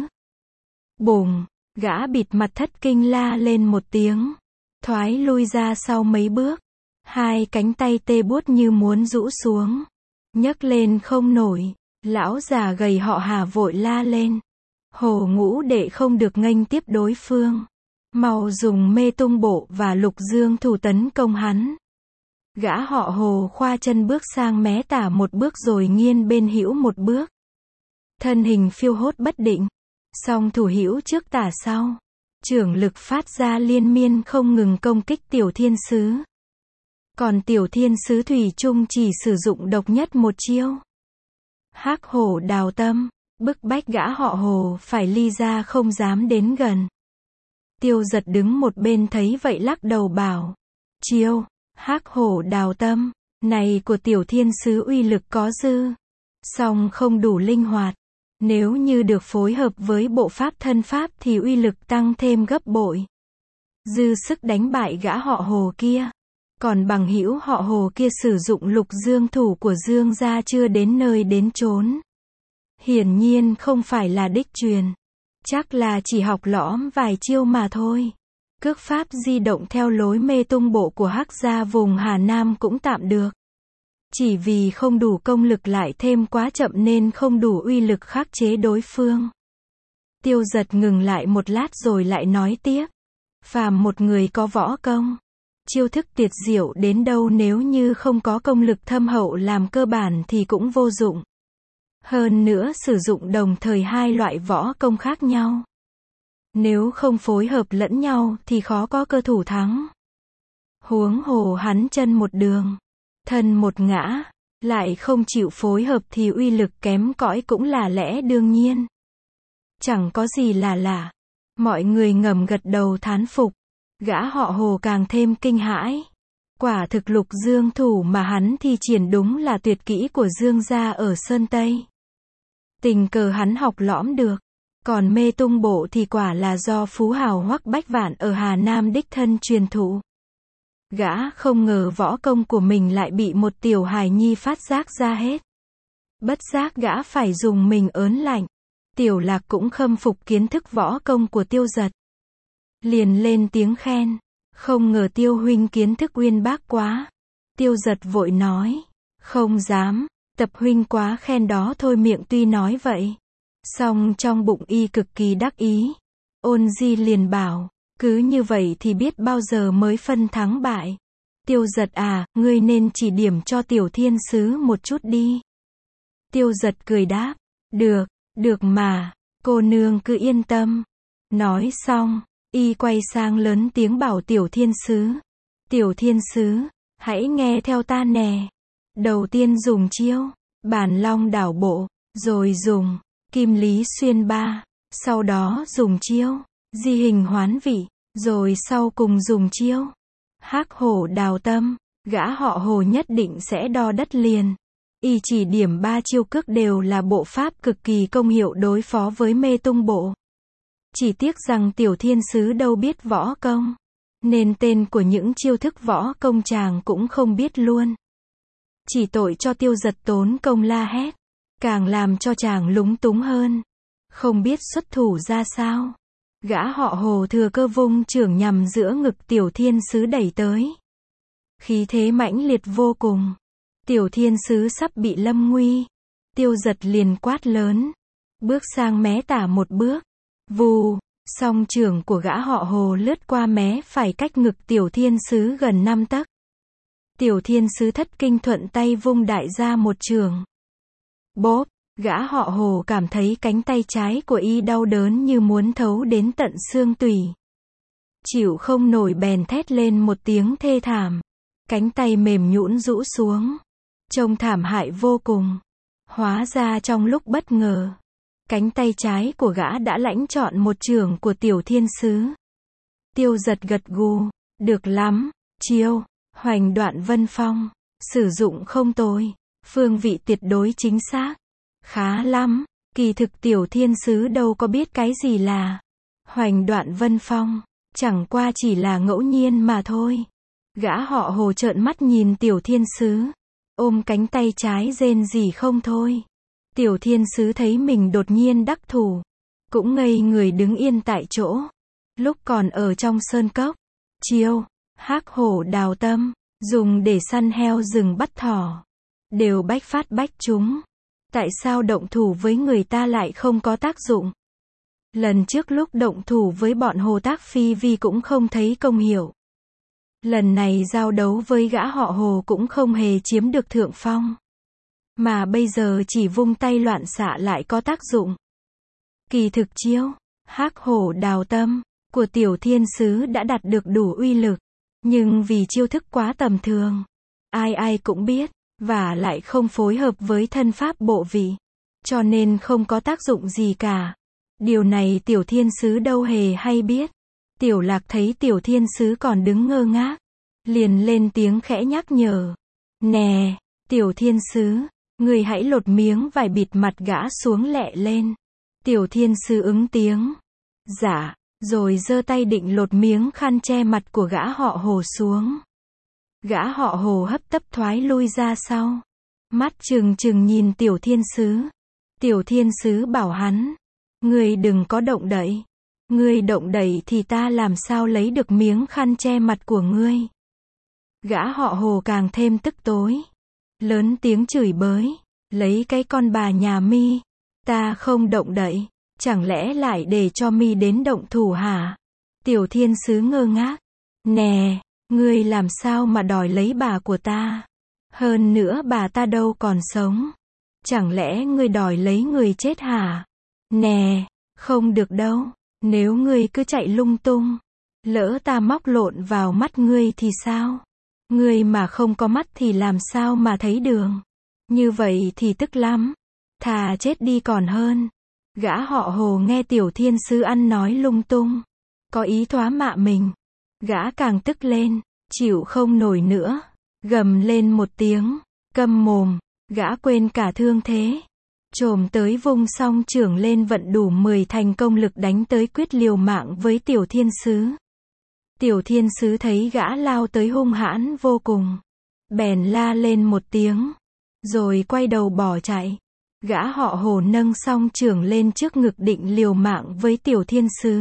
Bùng. Gã bịt mặt thất kinh la lên một tiếng. Thoái lui ra sau mấy bước. Hai cánh tay tê buốt như muốn rũ xuống. Nhấc lên không nổi. Lão già gầy họ Hà vội la lên. Hồ Ngũ Đệ không được nghênh tiếp đối phương. Mau dùng mê tung bộ và lục dương thủ tấn công hắn. Gã họ Hồ khoa chân bước sang mé tả một bước rồi nghiêng bên hữu một bước. Thân hình phiêu hốt bất định. Song thủ hữu trước tả sau. Chưởng lực phát ra liên miên không ngừng công kích tiểu thiên sứ. Còn tiểu thiên sứ thủy chung chỉ sử dụng độc nhất một chiêu. Hắc hổ đào tâm, bức bách gã họ Hồ phải ly ra không dám đến gần. Tiêu Giật đứng một bên thấy vậy lắc đầu bảo. Chiêu, hắc hổ đào tâm, này của tiểu thiên sứ uy lực có dư. Song không đủ linh hoạt. Nếu như được phối hợp với bộ pháp thân pháp thì uy lực tăng thêm gấp bội. Dư sức đánh bại gã họ Hồ kia. Còn bằng hữu họ Hồ kia sử dụng lục dương thủ của Dương gia chưa đến nơi đến chốn. Hiển nhiên không phải là đích truyền. Chắc là chỉ học lõm vài chiêu mà thôi. Cước pháp di động theo lối mê tung bộ của Hắc gia vùng Hà Nam cũng tạm được. Chỉ vì không đủ công lực lại thêm quá chậm nên không đủ uy lực khắc chế đối phương. Tiêu Giật ngừng lại một lát rồi lại nói tiếp. Phàm một người có võ công. Chiêu thức tuyệt diệu đến đâu nếu như không có công lực thâm hậu làm cơ bản thì cũng vô dụng. Hơn nữa sử dụng đồng thời hai loại võ công khác nhau. Nếu không phối hợp lẫn nhau thì khó có cơ thủ thắng. Huống hồ hắn chân một đường, thân một ngã, lại không chịu phối hợp thì uy lực kém cỏi cũng là lẽ đương nhiên. Chẳng có gì là lạ. Mọi người ngầm gật đầu thán phục. Gã họ Hồ càng thêm kinh hãi. Quả thực lục dương thủ mà hắn thi triển đúng là tuyệt kỹ của Dương gia ở Sơn Tây. Tình cờ hắn học lõm được. Còn mê tung bộ thì quả là do phú hào Hoắc Bách Vạn ở Hà Nam đích thân truyền thụ. Gã không ngờ võ công của mình lại bị một tiểu hài nhi phát giác ra hết. Bất giác gã phải dùng mình ớn lạnh. Tiểu Lạc cũng khâm phục kiến thức võ công của Tiêu Giật. Liền lên tiếng khen. Không ngờ Tiêu huynh kiến thức uyên bác quá. Tiêu Giật vội nói. Không dám, Tập huynh quá khen đó thôi, miệng tuy nói vậy. Song trong bụng y cực kỳ đắc ý. Ôn Di liền bảo. Cứ như vậy thì biết bao giờ mới phân thắng bại. Tiêu Giật à, ngươi nên chỉ điểm cho tiểu thiên sứ một chút đi. Tiêu Giật cười đáp. Được, được mà, cô nương cứ yên tâm. Nói xong, y quay sang lớn tiếng bảo tiểu thiên sứ. Tiểu thiên sứ, hãy nghe theo ta nè. Đầu tiên dùng chiêu, bản long đảo bộ, rồi dùng, kim lý xuyên ba. Sau đó dùng chiêu, di hình hoán vị, rồi sau cùng dùng chiêu, hắc hổ đào tâm. Gã họ Hồ nhất định sẽ đo đất liền. Y chỉ điểm 3 chiêu cước đều là bộ pháp cực kỳ công hiệu đối phó với mê tung bộ. Chỉ tiếc rằng tiểu thiên sứ đâu biết võ công, nên tên của những chiêu thức võ công chàng cũng không biết luôn. Chỉ tội cho Tiêu Giật tốn công la hét. càng làm cho chàng lúng túng hơn. Không biết xuất thủ ra sao. Gã họ Hồ thừa cơ vung chưởng nhằm giữa ngực Tiểu Thiên Sứ đẩy tới. Khí thế mãnh liệt vô cùng. Tiểu Thiên Sứ sắp bị lâm nguy. Tiêu Giật liền quát lớn. Bước sang mé tả một bước. Vù, song chưởng của gã họ Hồ lướt qua mé phải cách ngực Tiểu Thiên Sứ gần 5 tấc. Tiểu Thiên Sứ thất kinh thuận tay vung đại ra một chưởng. Bốp, gã họ Hồ cảm thấy cánh tay trái của y đau đớn như muốn thấu đến tận xương tủy. Chịu không nổi bèn thét lên một tiếng thê thảm. Cánh tay mềm nhũn rũ xuống. Trông thảm hại vô cùng. Hóa ra trong lúc bất ngờ, cánh tay trái của gã đã lãnh trọn một chưởng của Tiểu Thiên Sứ. Tiêu Giật gật gù, được lắm, chiêu, Hoành Đoạn Vân Phong, sử dụng không tồi, phương vị tuyệt đối chính xác, khá lắm, kỳ thực Tiểu Thiên Sứ đâu có biết cái gì là Hoành Đoạn Vân Phong, chẳng qua chỉ là ngẫu nhiên mà thôi. Gã họ Hồ trợn mắt nhìn Tiểu Thiên Sứ, ôm cánh tay trái rên rỉ không thôi. Tiểu Thiên Sứ thấy mình đột nhiên đắc thủ, cũng ngây người đứng yên tại chỗ. Lúc còn ở trong sơn cốc, chiêu, Hắc Hổ Đào Tâm, dùng để săn heo rừng bắt thỏ, đều bách phát bách trúng. Tại sao động thủ với người ta lại không có tác dụng? Lần trước lúc động thủ với bọn Hồ Tác Phi Vi cũng không thấy công hiệu. Lần này giao đấu với gã họ Hồ cũng không hề chiếm được thượng phong. Mà bây giờ chỉ vung tay loạn xạ lại có tác dụng. Kỳ thực chiêu, Hắc Hổ Đào Tâm, của Tiểu Thiên Sứ đã đạt được đủ uy lực. Nhưng vì chiêu thức quá tầm thường, ai ai cũng biết, và lại không phối hợp với thân pháp bộ vị, cho nên không có tác dụng gì cả. Điều này Tiểu Thiên Sứ đâu hề hay biết. Tiểu Lạc thấy Tiểu Thiên Sứ còn đứng ngơ ngác, liền lên tiếng khẽ nhắc nhở. Nè, Tiểu Thiên Sứ, người hãy lột miếng vải bịt mặt gã xuống lẹ lên. Tiểu Thiên Sứ ứng tiếng. Dạ, rồi giơ tay định lột miếng khăn che mặt của gã họ Hồ xuống. Gã họ Hồ hấp tấp thoái lui ra sau. Mắt trừng trừng nhìn Tiểu Thiên Sứ. Tiểu Thiên Sứ bảo hắn. Ngươi đừng có động đậy. Ngươi động đậy thì ta làm sao lấy được miếng khăn che mặt của ngươi. Gã họ Hồ càng thêm tức tối. Lớn tiếng chửi bới. Lấy cái con bà nhà mi. Ta không động đậy. Chẳng lẽ lại để cho mi đến động thủ hả? Tiểu Thiên Sứ ngơ ngác. Nè, ngươi làm sao mà đòi lấy bà của ta? Hơn nữa bà ta đâu còn sống. Chẳng lẽ ngươi đòi lấy người chết hả? Nè, không được đâu. Nếu ngươi cứ chạy lung tung, lỡ ta móc lộn vào mắt ngươi thì sao? Ngươi mà không có mắt thì làm sao mà thấy đường? Như vậy thì tức lắm. Thà chết đi còn hơn. Gã họ Hồ nghe Tiểu Thiên Sứ ăn nói lung tung, có ý thoá mạ mình. Gã càng tức lên, chịu không nổi nữa, gầm lên một tiếng, câm mồm, gã quên cả thương thế. Chồm tới vung song chưởng lên vận đủ 10 thành công lực đánh tới quyết liều mạng với Tiểu Thiên Sứ. Tiểu Thiên Sứ thấy gã lao tới hung hãn vô cùng, bèn la lên một tiếng, rồi quay đầu bỏ chạy. Gã họ Hồ nâng song chưởng lên trước ngực định liều mạng với Tiểu Thiên Sứ.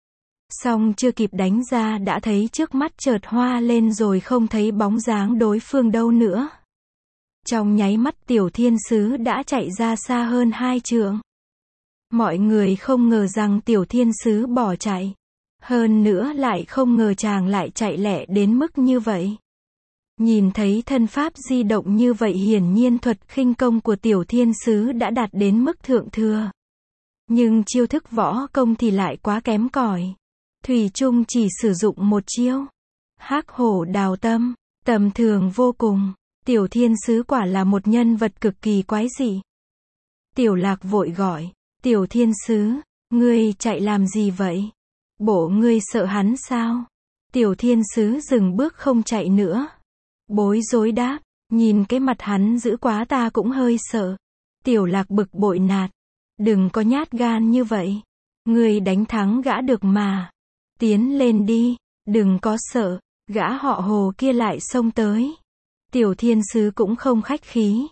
Song chưa kịp đánh ra đã thấy trước mắt chợt hoa lên rồi không thấy bóng dáng đối phương đâu nữa. Trong nháy mắt Tiểu Thiên Sứ đã chạy ra xa hơn 2 trượng. Mọi người không ngờ rằng Tiểu Thiên Sứ bỏ chạy. Hơn nữa lại không ngờ chàng lại chạy lẹ đến mức như vậy. Nhìn thấy thân pháp di động như vậy hiển nhiên thuật khinh công của Tiểu Thiên Sứ đã đạt đến mức thượng thừa. Nhưng chiêu thức võ công thì lại quá kém cỏi. Thủy chung chỉ sử dụng một chiêu. Hắc Hổ Đào Tâm, tầm thường vô cùng. Tiểu Thiên Sứ quả là một nhân vật cực kỳ quái dị. Tiểu Lạc vội gọi. Tiểu Thiên Sứ, ngươi chạy làm gì vậy? Bộ ngươi sợ hắn sao? Tiểu Thiên Sứ dừng bước không chạy nữa. Bối rối đáp, nhìn cái mặt hắn dữ quá ta cũng hơi sợ. Tiểu Lạc bực bội nạt. Đừng có nhát gan như vậy. Ngươi đánh thắng gã được mà. Tiến lên đi, đừng có sợ. Gã họ Hồ kia lại xông tới. Tiểu Thiên Sứ cũng không khách khí.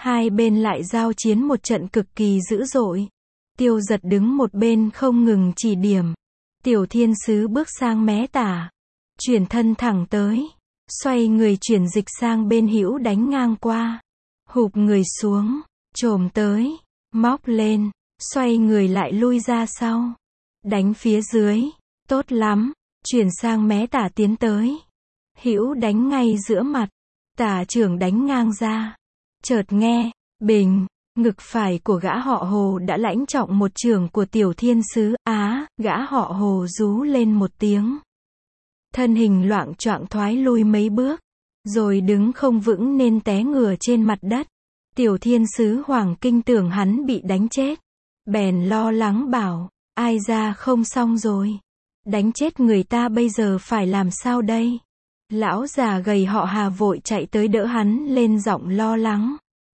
Hai bên lại giao chiến một trận cực kỳ dữ dội. Tiêu Giật đứng một bên không ngừng chỉ điểm. Tiểu thiên sứ bước sang mé tả. Chuyển thân thẳng tới. Xoay người chuyển dịch sang bên hữu đánh ngang qua. Hụp người xuống. Chồm tới. Móc lên. Xoay người lại lui ra sau. Đánh phía dưới. Tốt lắm. Chuyển sang mé tả tiến tới. Hữu đánh ngay giữa mặt. Tả trưởng đánh ngang ra. Chợt nghe. Bình. Ngực phải của gã họ Hồ đã lãnh trọng một chưởng của tiểu thiên sứ. Gã họ Hồ rú lên một tiếng. Thân hình loạng choạng thoái lui mấy bước. Rồi đứng không vững nên té ngửa trên mặt đất. Tiểu thiên sứ Hoàng Kinh tưởng hắn bị đánh chết. Bèn lo lắng bảo. Ai ra không xong rồi. Đánh chết người ta bây giờ phải làm sao đây? Lão già gầy họ Hà vội chạy tới đỡ hắn lên giọng lo lắng.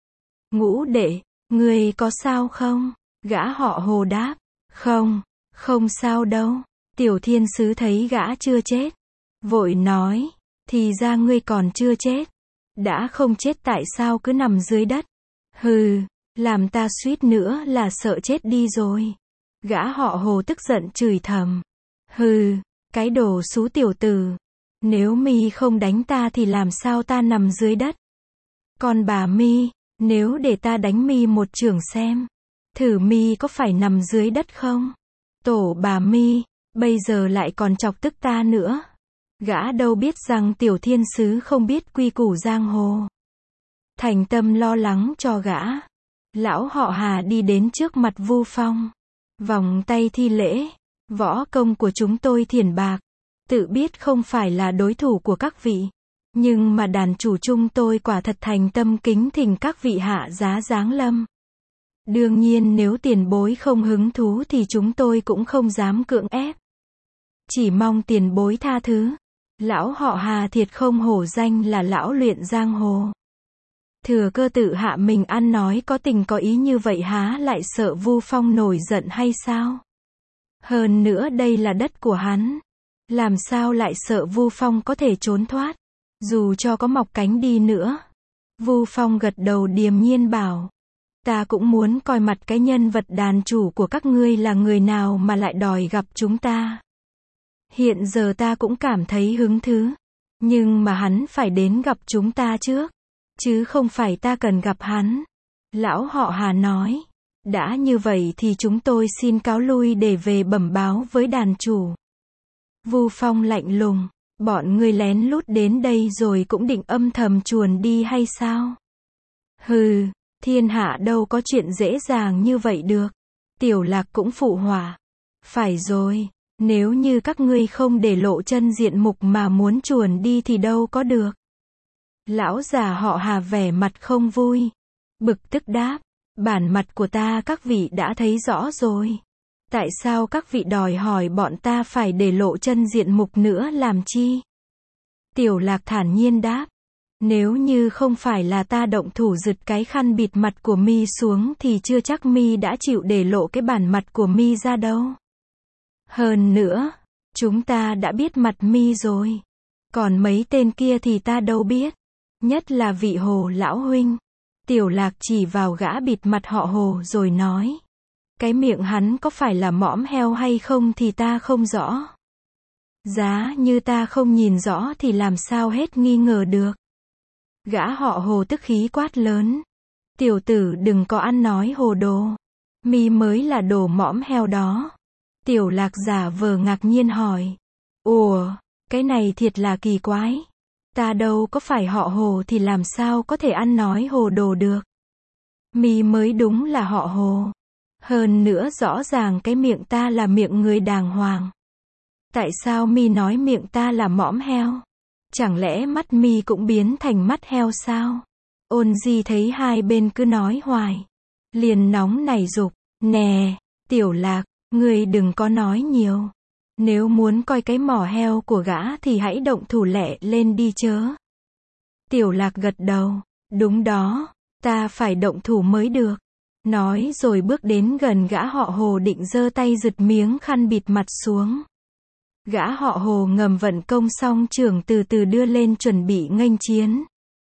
Ngũ đệ, ngươi có sao không? Gã họ Hồ đáp. Không, không sao đâu. Tiểu thiên sứ thấy gã chưa chết. Vội nói. Thì ra ngươi còn chưa chết. Đã không chết tại sao cứ nằm dưới đất? Hừ, làm ta suýt nữa là sợ chết đi rồi. Gã họ Hồ tức giận chửi thầm. Hừ, cái đồ xú tiểu tử. Nếu mi không đánh ta thì làm sao ta nằm dưới đất? Còn bà mi, nếu để ta đánh mi một chưởng xem, thử mi có phải nằm dưới đất không? Tổ bà mi, bây giờ lại còn chọc tức ta nữa. Gã đâu biết rằng tiểu thiên sứ không biết quy củ giang hồ. Thành tâm lo lắng cho gã. Lão họ Hà đi đến trước mặt Vu Phong. Vòng tay thi lễ. Võ công của chúng tôi thiển bạc. Tự biết không phải là đối thủ của các vị. Nhưng mà đàn chủ chúng tôi quả thật thành tâm kính thỉnh các vị hạ giá giáng lâm. Đương nhiên nếu tiền bối không hứng thú thì chúng tôi cũng không dám cưỡng ép. Chỉ mong tiền bối tha thứ. Lão họ Hà thiệt không hổ danh là lão luyện giang hồ. Thừa cơ tự hạ mình ăn nói có tình có ý như vậy há lại sợ Vu Phong nổi giận hay sao? Hơn nữa đây là đất của hắn. Làm sao lại sợ Vu Phong có thể trốn thoát? Dù cho có mọc cánh đi nữa. Vu Phong gật đầu điềm nhiên bảo. Ta cũng muốn coi mặt cái nhân vật đàn chủ của các ngươi là người nào mà lại đòi gặp chúng ta. Hiện giờ ta cũng cảm thấy hứng thú. Nhưng mà hắn phải đến gặp chúng ta trước. Chứ không phải ta cần gặp hắn. Lão họ Hà nói. Đã như vậy thì chúng tôi xin cáo lui để về bẩm báo với đàn chủ. Vu Phong lạnh lùng. Bọn ngươi lén lút đến đây rồi cũng định âm thầm chuồn đi hay sao? Hừ, thiên hạ đâu có chuyện dễ dàng như vậy được. Tiểu Lạc cũng phụ họa. Phải rồi, nếu như các ngươi không để lộ chân diện mục mà muốn chuồn đi thì đâu có được. Lão già họ Hà vẻ mặt không vui. Bực tức đáp. Bản mặt của ta các vị đã thấy rõ rồi. Tại sao các vị đòi hỏi bọn ta phải để lộ chân diện mục nữa làm chi? Tiểu Lạc thản nhiên đáp. Nếu như không phải là ta động thủ giật cái khăn bịt mặt của mi xuống thì chưa chắc mi đã chịu để lộ cái bản mặt của mi ra đâu. Hơn nữa, chúng ta đã biết mặt mi rồi. Còn mấy tên kia thì ta đâu biết. Nhất là vị Hồ lão huynh. Tiểu Lạc chỉ vào gã bịt mặt họ Hồ rồi nói. Cái miệng hắn có phải là mõm heo hay không thì ta không rõ. Giá như ta không nhìn rõ thì làm sao hết nghi ngờ được. Gã họ Hồ tức khí quát lớn. Tiểu tử đừng có ăn nói hồ đồ. Mi mới là đồ mõm heo đó. Tiểu Lạc giả vờ ngạc nhiên hỏi. Ủa, cái này thiệt là kỳ quái. Ta đâu có phải họ Hồ thì làm sao có thể ăn nói hồ đồ được. Mi mới đúng là họ Hồ. Hơn nữa rõ ràng cái miệng ta là miệng người đàng hoàng. Tại sao mi nói miệng ta là mõm heo? Chẳng lẽ mắt mi cũng biến thành mắt heo sao? Ôn Di thấy hai bên cứ nói hoài. Liền nóng nảy giục. Nè, Tiểu Lạc, ngươi đừng có nói nhiều. Nếu muốn coi cái mỏ heo của gã thì hãy động thủ lẹ lên đi chớ. Tiểu Lạc gật đầu. Đúng đó, ta phải động thủ mới được. Nói rồi bước đến gần gã họ Hồ định giơ tay giật miếng khăn bịt mặt xuống. Gã họ Hồ ngầm vận công xong chưởng từ từ đưa lên chuẩn bị nghênh chiến.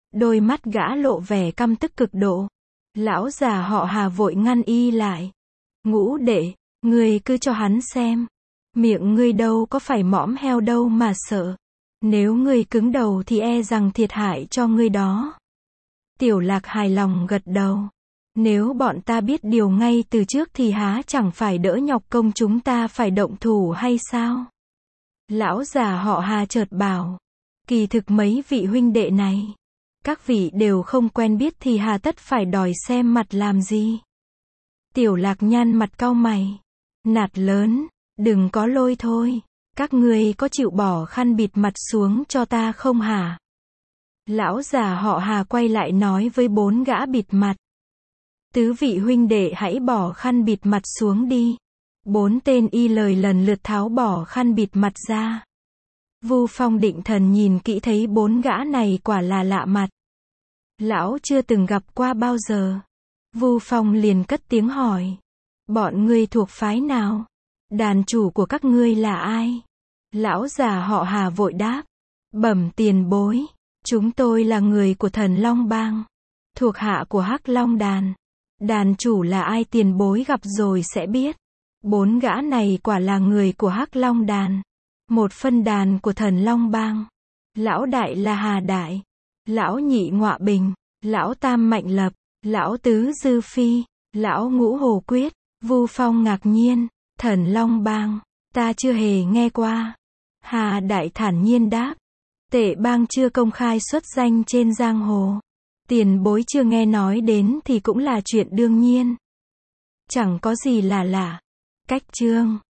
Đôi mắt gã lộ vẻ căm tức cực độ. Lão già họ Hà vội ngăn y lại. Ngũ đệ, ngươi cứ cho hắn xem. Miệng ngươi đâu có phải mõm heo đâu mà sợ. Nếu ngươi cứng đầu thì e rằng thiệt hại cho ngươi đó. Tiểu Lạc hài lòng gật đầu. Nếu bọn ta biết điều ngay từ trước thì há chẳng phải đỡ nhọc công chúng ta phải động thủ hay sao? Lão già họ Hà chợt bảo. Kỳ thực mấy vị huynh đệ này, các vị đều không quen biết thì hà tất phải đòi xem mặt làm gì? Tiểu Lạc nhăn mặt cau mày. Nạt lớn, đừng có lôi thôi. Các ngươi có chịu bỏ khăn bịt mặt xuống cho ta không hả? Lão già họ Hà quay lại nói với 4 gã bịt mặt. Tứ vị huynh đệ hãy bỏ khăn bịt mặt xuống đi. 4 tên y lời lần lượt tháo bỏ khăn bịt mặt ra. Vu Phong định thần nhìn kỹ thấy 4 gã này quả là lạ mặt. Lão chưa từng gặp qua bao giờ. Vu Phong liền cất tiếng hỏi. Bọn ngươi thuộc phái nào? Đàn chủ của các ngươi là ai? Lão già họ Hà vội đáp. Bẩm tiền bối. Chúng tôi là người của Thần Long Bang. Thuộc hạ của Hắc Long Đàn. Đàn chủ là ai tiền bối gặp rồi sẽ biết. 4 gã này quả là người của Hắc Long Đàn. Một phân đàn của Thần Long Bang. Lão đại là Hà Đại. Lão nhị Ngọa Bình. Lão tam Mạnh Lập. Lão tứ Dư Phi. Lão ngũ Hồ Quyết. Vu Phong ngạc nhiên. Thần Long Bang. Ta chưa hề nghe qua. Hà Đại thản nhiên đáp. Tệ bang chưa công khai xuất danh trên giang hồ. Tiền bối chưa nghe nói đến thì cũng là chuyện đương nhiên. Chẳng có gì là lạ. Cách chương